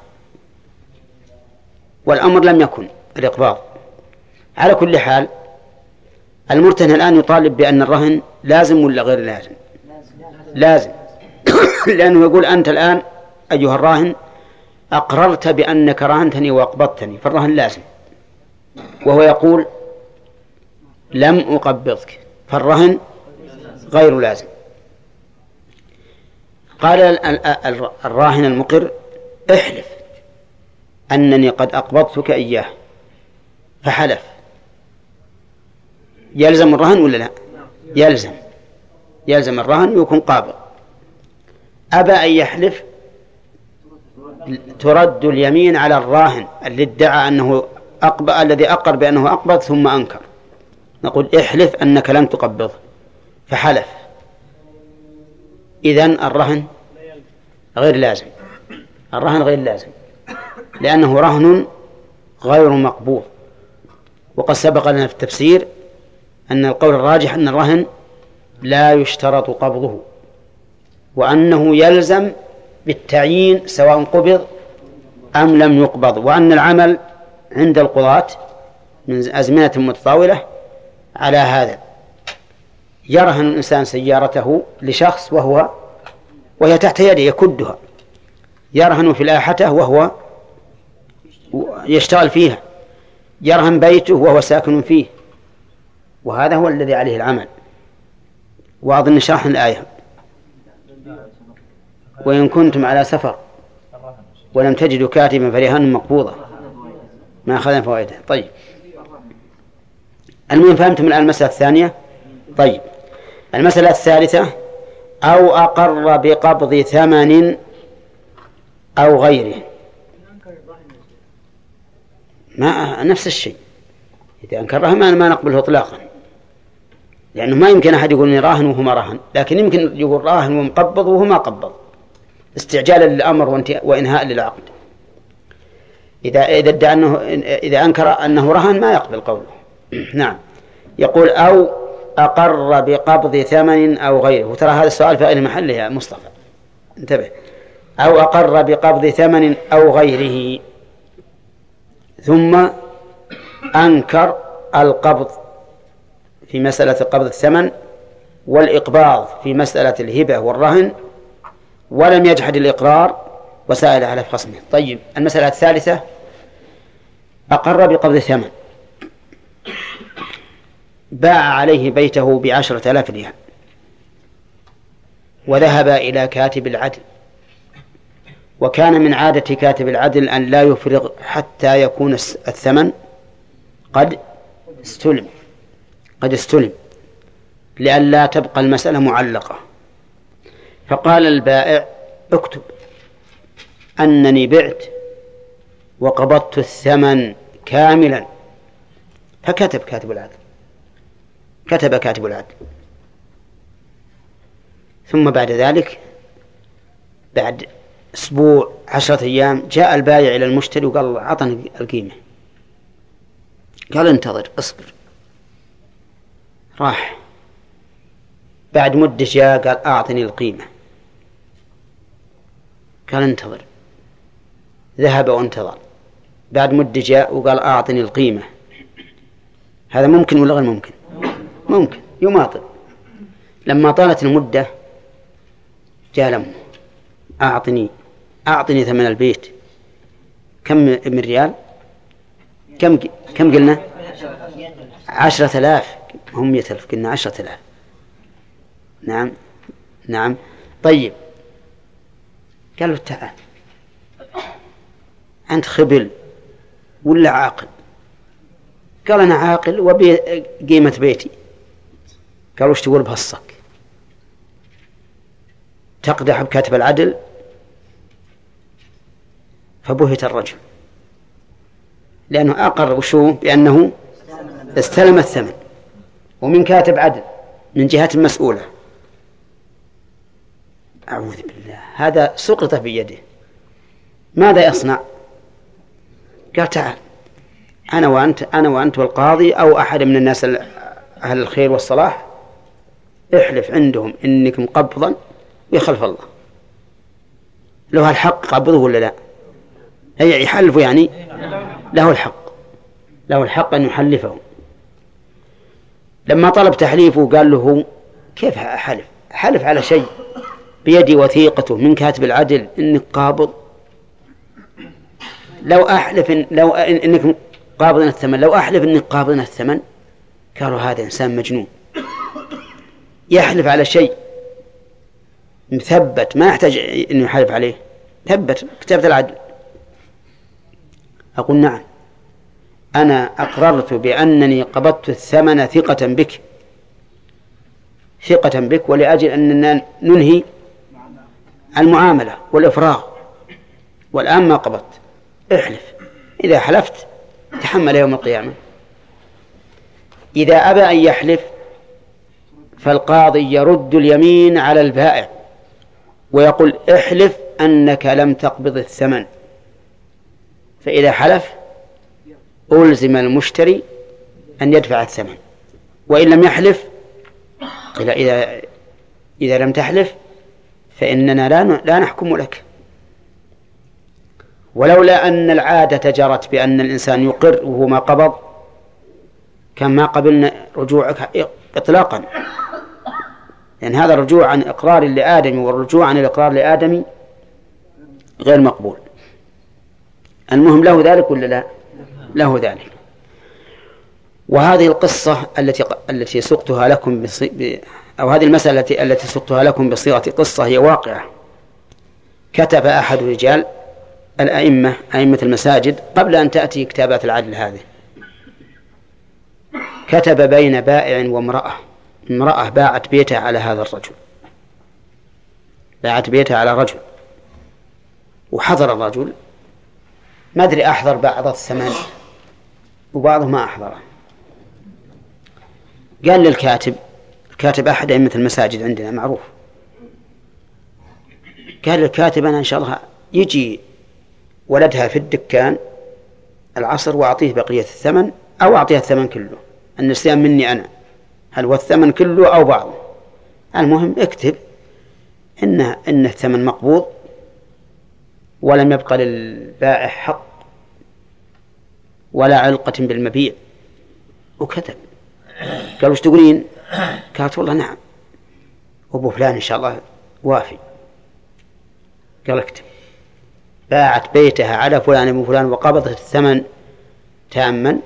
والأمر لم يكن الإقباض. على كل حال المرتهن الآن يطالب بأن الرهن لازم ولا غير لازم؟ لازم لأنه يقول أنت الآن أيها الراهن أقررت بأنك رهنتني وأقبضتني، فالرهن لازم، وهو يقول لم أقبضك، فالرهن غير لازم. قال الراهن المقر احلف أنني قد أقبضتك إياه، فحلف، يلزم الرهن ولا لا؟ يلزم يلزم الرهن ويكون قابض. أبى أن يحلف ترد اليمين على الراهن الذي ادعى أنه أقبض، الذي أقر بأنه أقبض ثم أنكر. نقول احلف أنك لم تقبضه، فحلف، إذن الرهن غير لازم، الرهن غير لازم لأنه رهن غير مقبوض. وقد سبق لنا في التفسير أن القول الراجح أن الرهن لا يشترط قبضه، وأنه يلزم بالتعيين سواء قبض أم لم يقبض، وأن العمل عند القضاة من أزمنة متطاولة على هذا. يرهن الإنسان سيارته لشخص وهو وهي تحت يده يكدها، يرهن فلاحته وهو يشتغل فيها، يرهن بيته وهو ساكن فيه، وهذا هو الذي عليه العمل. وأظن شرحنا الآية وإن كنتم على سفر ولم تجدوا كاتبا فرهان مقبوضة ما أخذنا فوائده. طيب المهم فهمتم الآن المسألة الثانية. طيب المسألة الثالثة أو أقر بقبض ثمن أو غيره، ما نفس الشيء. إذا أنكرها ما ما نقبله إطلاقا، لأنه ما يمكن أحد يقول إني راهن وهو ما راهن، لكن يمكن يقول راهن ومقبض وهو ما قبض، استعجالا للأمر وإنهاء للعقد. إذا إذا ادعى أنه إذا أنكر أنه رهن ما يقبل قوله. نعم. يقول أو أقر بقبض ثمن أو غيره، وترى هذا السؤال في غير محله يا مصطفى، انتبه. أو أقر بقبض ثمن أو غيره ثم أنكر القبض في مسألة قبض الثمن والإقباض في مسألة الهبة والرهن، ولم يجحد الإقرار وسائل على خصمه. طيب المسألة الثالثة أقر بقبض الثمن، باع عليه بيته بعشرة آلاف ريال، وذهب إلى كاتب العدل، وكان من عادة كاتب العدل أن لا يفرغ حتى يكون الثمن قد استلم قد استلم لئلا تبقى المسألة معلقة. فقال البائع: اكتب أنني بعت وقبضت الثمن كاملا. فكتب كاتب العدل كتب كاتب العدل ثم بعد ذلك بعد أسبوع عشرة أيام جاء البائع إلى المشتري وقال: أعطني القيمة. قال: انتظر اصبر. راح بعد مدة جاء قال: أعطني القيمة. قال: انتظر. ذهب وانتظر. بعد مدة جاء وقال: أعطني القيمة. هذا ممكن ولا غير ممكن؟ ممكن، يماطل. لما طالت المدة جاء لهم: أعطني أعطني ثمن البيت. كم من ريال؟ كم كم قلنا؟ عشرة آلاف. هم مئة ألف، قلنا عشرة آلاف. نعم نعم. طيب. قالوا: تعال، أنت خبل ولا عاقل؟ قال: أنا عاقل وبقيمة بيتي. قالوا: وش تقول بهالصك؟ تقدح بكاتب العدل؟ فبهت الرجل، لأنه أقر وشو بأنه استلم الثمن ومن كاتب عدل من جهة مسؤولة. أعوذ بالله، هذا سقط في يده. ماذا يصنع؟ قال: تعال، أنا وأنت أنا وأنت والقاضي أو أحد من الناس أهل الخير والصلاح، احلف عندهم إنك مقبضا ويخلف الله. له الحق قبضه ولا لا؟ هي يحلفه، يعني له الحق له الحق أن يحلفه. لما طلب تحليفه قال له: كيف أحلف؟ حلف على شيء بيدي وثيقته من كاتب العدل إنك قابض. لو أحلف إن لو إنك قابض الثمن لو أحلف إنك قابض الثمن. قالوا: هذا إنسان مجنون يحلف على شيء مثبت ما يحتاج إنه يحلف عليه، ثبت كتابة العدل. أقول: نعم، أنا أقررت بأنني قبضت الثمن ثقة بك ثقة بك ولأجل أننا ننهي المعاملة والإفراغ، والآن ما قبضت. احلف، إذا حلفت تحمل يوم القيامة. إذا أبى أن يحلف فالقاضي يرد اليمين على البائع ويقول: احلف أنك لم تقبض الثمن. فإذا حلف ألزم المشتري أن يدفع الثمن، وإن لم يحلف قيل: إذا إذا لم تحلف فإننا لا لا نحكم لك. ولولا أن العادة جرت بأن الإنسان يقر وهو ما قبض كان ما قبلنا رجوعك إطلاقا، لأن هذا الرجوع عن إقرار لآدم والرجوع عن الإقرار لآدم غير مقبول. المهم له ذلك ولا لا؟ له ذلك. وهذه القصة التي التي سقتها لكم بصي... أو هذه المسألة التي التي سقتها لكم بصيغة قصة هي واقعة. كتب أحد رجال الأئمة أئمة المساجد قبل أن تأتي كتابات العدل هذه، كتب بين بائع وامرأة. امرأة باعت بيتها على هذا الرجل باعت بيتها على رجل وحضر الرجل، ما أدري أحضر بعض الثمن وبعضه ما أحضره. قال للكاتب، الكاتب أحد أئمة المساجد عندنا معروف، قال للكاتب: أنا إن شاء الله يجي ولدها في الدكان العصر وأعطيه بقية الثمن أو أعطيها الثمن كله، النسيان مني أنا، هل هو الثمن كله أو بعضه. المهم اكتب إن إن الثمن مقبوض ولم يبقى للبائع حق ولا علقة بالمبيع. وكتب. قال: وش تقولين؟ قالت: والله نعم، أبو فلان إن شاء الله وافي. قال: اكتب: باعت بيتها على فلان ابو فلان وقبضت الثمن تاما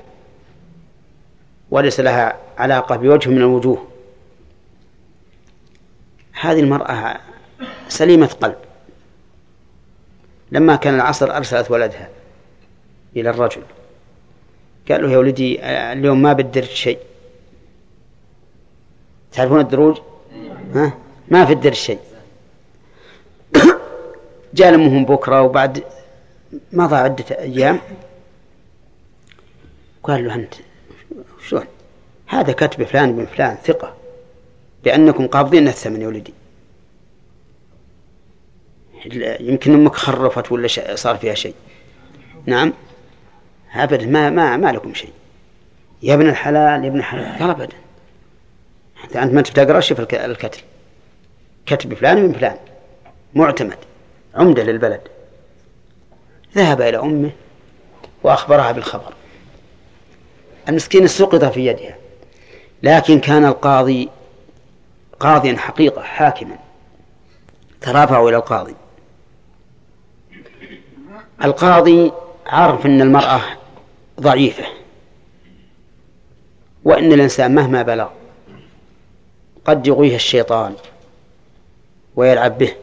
وليس لها علاقة بوجه من الوجوه. هذه المرأة سليمة قلب، لما كان العصر أرسلت ولدها إلى الرجل، قال له يا ولدي اليوم ما بدرت شيء. تعرفون الدروج؟ ها؟ ما في الدرج شيء. جاء لمهم بكرة وبعد مضى عدة أيام قال له أنت شلون هذا كتب فلان بن فلان ثقة بأنكم قابضين الثمن يا ولدي، يمكن أمك خرفت ولا صار فيها شيء. نعم أبدا ما, ما, ما لكم شيء يا ابن الحلال يا ابن الحلال. قال أبدا أنت ما تقرأ شوف الكتب كتب فلان بن فلان معتمد عمدة للبلد. ذهب إلى أمه وأخبرها بالخبر. المسكين سقط في يدها، لكن كان القاضي قاضيا حقيقة حاكما. ترافعوا إلى القاضي. القاضي عرف أن المرأة ضعيفة، وأن الإنسان مهما بلغ قد يغويه الشيطان ويلعب به.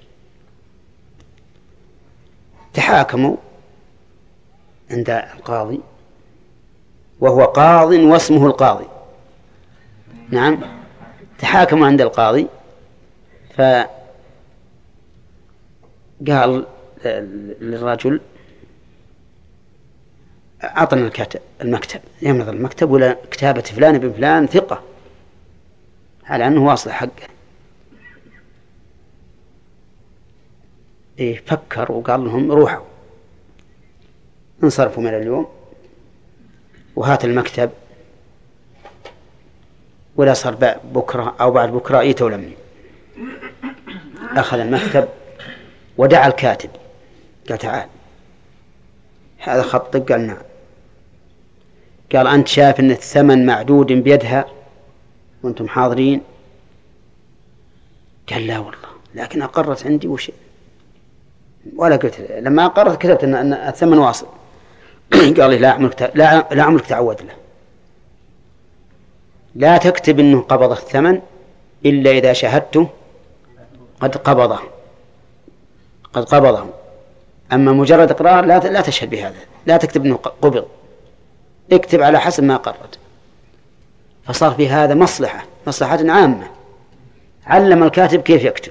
تحاكموا عند القاضي وهو قاض واسمه القاضي. نعم تحاكموا عند القاضي، فقال للرجل أعطنا المكتب يمضي المكتب ولا كتابة فلان بن فلان ثقة على أنه واصل حقه. إيه فكر وقال لهم روحوا انصرفوا من اليوم وهات المكتب ولا صار بكرة أو بعد بكرة إيته ولمني. أخذ المكتب ودعا الكاتب قال تعال هذا خطك. قال نعم. قال أنت شايف أن الثمن معدود بيدها وأنتم حاضرين؟ قال لا والله، لكن أقرت عندي وش ولا قلت لما أقرت كتبت أن الثمن واصل. قال لي لا عمرك لا لا عمرك تعود له، لا تكتب إنه قبض الثمن إلا إذا شاهدته قد قبضه قد قبضه أما مجرد إقرار لا لا تشهد بهذا، لا تكتب إنه قبض، اكتب على حسب ما قررت. فصار في هذا مصلحة مصلحة عامة. علم الكاتب كيف يكتب.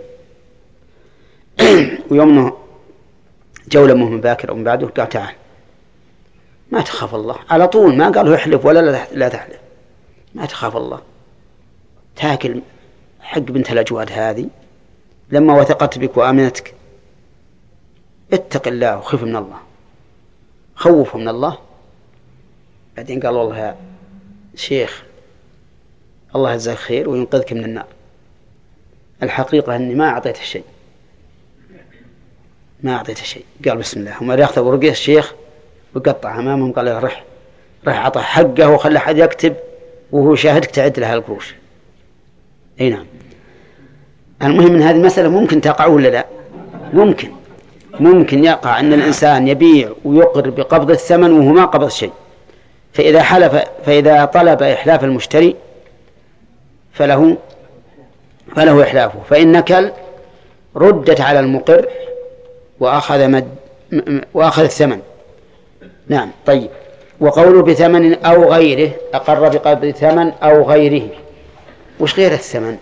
ويوم جولة مهم باكر أو من بعده قال تعال ما تخاف الله على طول، ما قال له احلف ولا لا تحلف، ما تخاف الله، تاكل حق بنت الأجواد هذه لما وثقت بك وآمنتك، اتق الله وخف من الله، خوف من الله. بعدين قال والله يا شيخ الله يجزاك خير وينقذك من النار، الحقيقة أني ما أعطيته شيء ما أعطيته شيء. قال بسم الله. وما يأخذ ورقة الشيخ وقطع أمامهم قال له رح رح أعطى حقه وخلى حد يكتب وهو شاهدك تعد لها القروش. أي نعم. المهم من هذه المسألة ممكن تقع ولا لا؟ ممكن ممكن يقع أن الإنسان يبيع ويقر بقبض الثمن وهو ما قبض شيء، فإذا حلف فإذا طلب إحلاف المشتري فله فله إحلافه، فإن نكل ردت على المقر وأخذ مد وأخذ الثمن. نعم. طيب. وقوله بثمن أو غيره، أقر بقبض ثمن أو غيره. وش غير الثمن؟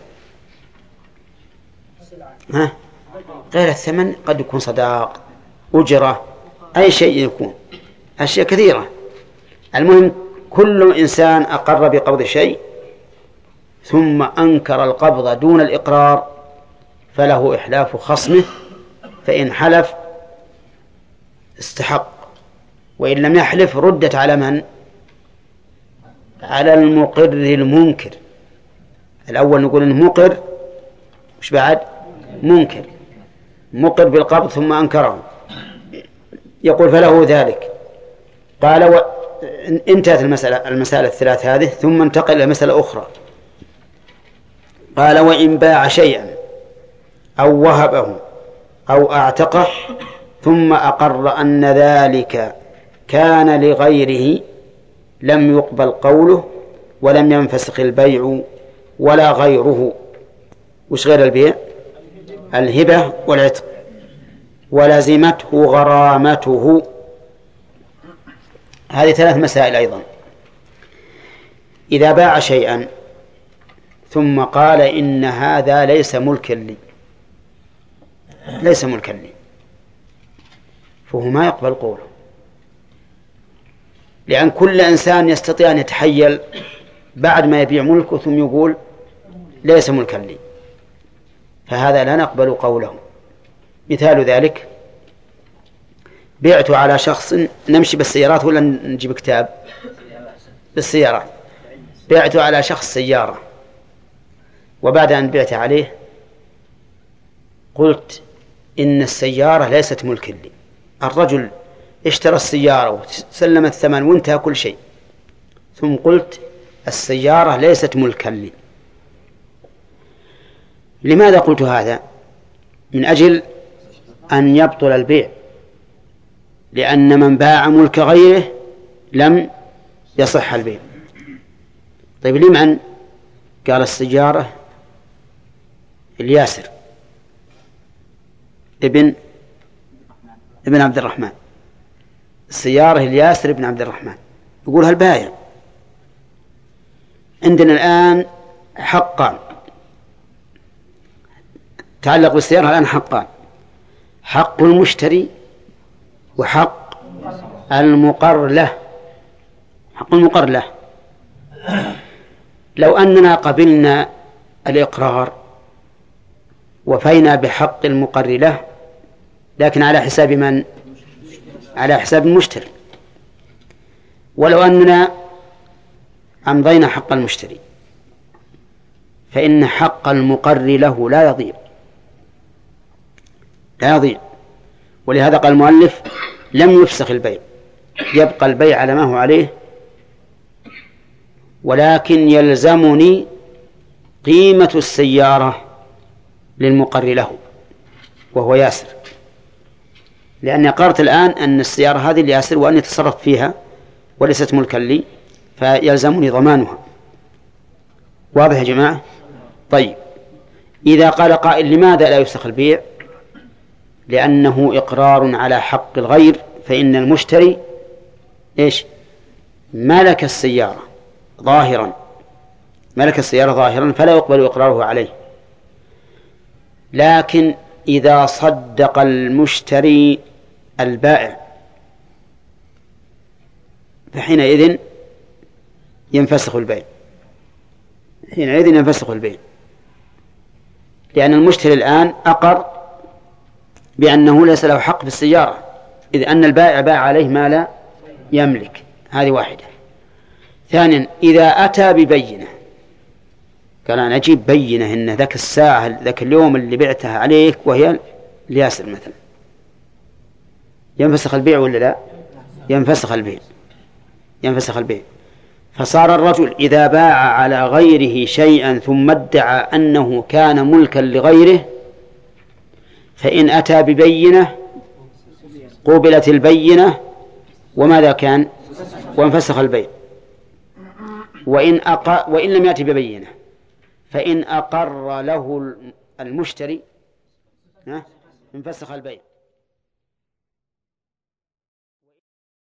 ها؟ غير الثمن قد يكون صداق أجرة أي شيء يكون، أشياء كثيرة. المهم كل إنسان أقر بقبض شيء ثم أنكر القبض دون الإقرار فله إحلاف خصمه، فإن حلف استحق، وإن لم يحلف ردت على من؟ على المقر المنكر. الأول نقول إنه مقر، وش بعد؟ منكر. مقر بالقبض ثم أنكره، يقول فله ذلك. قال و... انتهت المسألة المسألة الثلاث هذه، ثم انتقل إلى مسألة أخرى. قال وإن باع شيئا أو وهبه أو أعتقه ثم أقر أن ذلك كان لغيره لم يقبل قوله ولم ينفسخ البيع ولا غيره وش غير البيع؟ الهبة والعتق. ولزمته غرامته. هذه ثلاث مسائل أيضا. إذا باع شيئا ثم قال إن هذا ليس ملكا لي، ليس ملكا لي، فهو ما يقبل قوله، لأن كل إنسان يستطيع أن يتحيل بعد ما يبيع ملكه ثم يقول ليس ملكا لي، فهذا لا نقبل قوله. مثال ذلك: بعت على شخص، نمشي بالسيارات ولا نجيب كتاب؟ بالسيارات. بعت على شخص سيارة، وبعد أن بعت عليه قلت إن السيارة ليست ملكا لي. الرجل اشترى السيارة وسلم الثمن وانتهى كل شيء، ثم قلت السيارة ليست ملكا لي. لماذا قلت هذا؟ من أجل أن يبطل البيع، لأن من باع ملك غيره لم يصح البيع. طيب لمن؟ قال السيارة الياسر ابن ابن عبد الرحمن، السيارة الياسر ابن عبد الرحمن. يقولها البائع. عندنا الآن حقان تعلق بالسيارة، الآن حقان: حق المشتري وحق المقر له. حق المقر له، لو أننا قبلنا الإقرار وفينا بحق المقر له، لكن على حساب من؟ على حساب المشتري. ولو أننا أمضينا حق المشتري فإن حق المقر له لا يضيع، لا يضيع. ولهذا قال المؤلف: لم يفسخ البيع، يبقى البيع على ما هو عليه، ولكن يلزمني قيمة السيارة للمقر له وهو ياسر، لأني قررت الآن أن السيارة هذه لياسر وأني تصرفت فيها وليست ملكا لي، فيلزمني ضمانها. واضح يا جماعة؟ طيب، إذا قال قائل: لماذا لا يفسخ البيع؟ لأنه إقرار على حق الغير، فإن المشتري إيش؟ ملك السيارة ظاهرا، ملك السيارة ظاهرا، فلا يقبل إقراره عليه. لكن إذا صدق المشتري البائع فحينئذ ينفسخ البيع، حينئذ ينفسخ البيع، لأن المشتري الآن أقر بأنه ليس له حق في السيارة، إذ أن البائع باع عليه ما لا يملك. هذه واحدة. ثانيا: إذا أتى ببينة، قال أنا أجيب بينة إن ذاك الساعة ذاك اليوم اللي بعتها عليك وهي الياسر مثلا، ينفسخ البيع ولا لا؟ ينفسخ البيع، ينفسخ البيع. فصار الرجل إذا باع على غيره شيئا ثم ادعى أنه كان ملكا لغيره، فإن أتى ببينة قوبلت البينة وماذا كان؟ وانفسخ البيع. وإن, أقر وإن لم يأتي ببينة، فإن أقر له المشتري انفسخ البيع.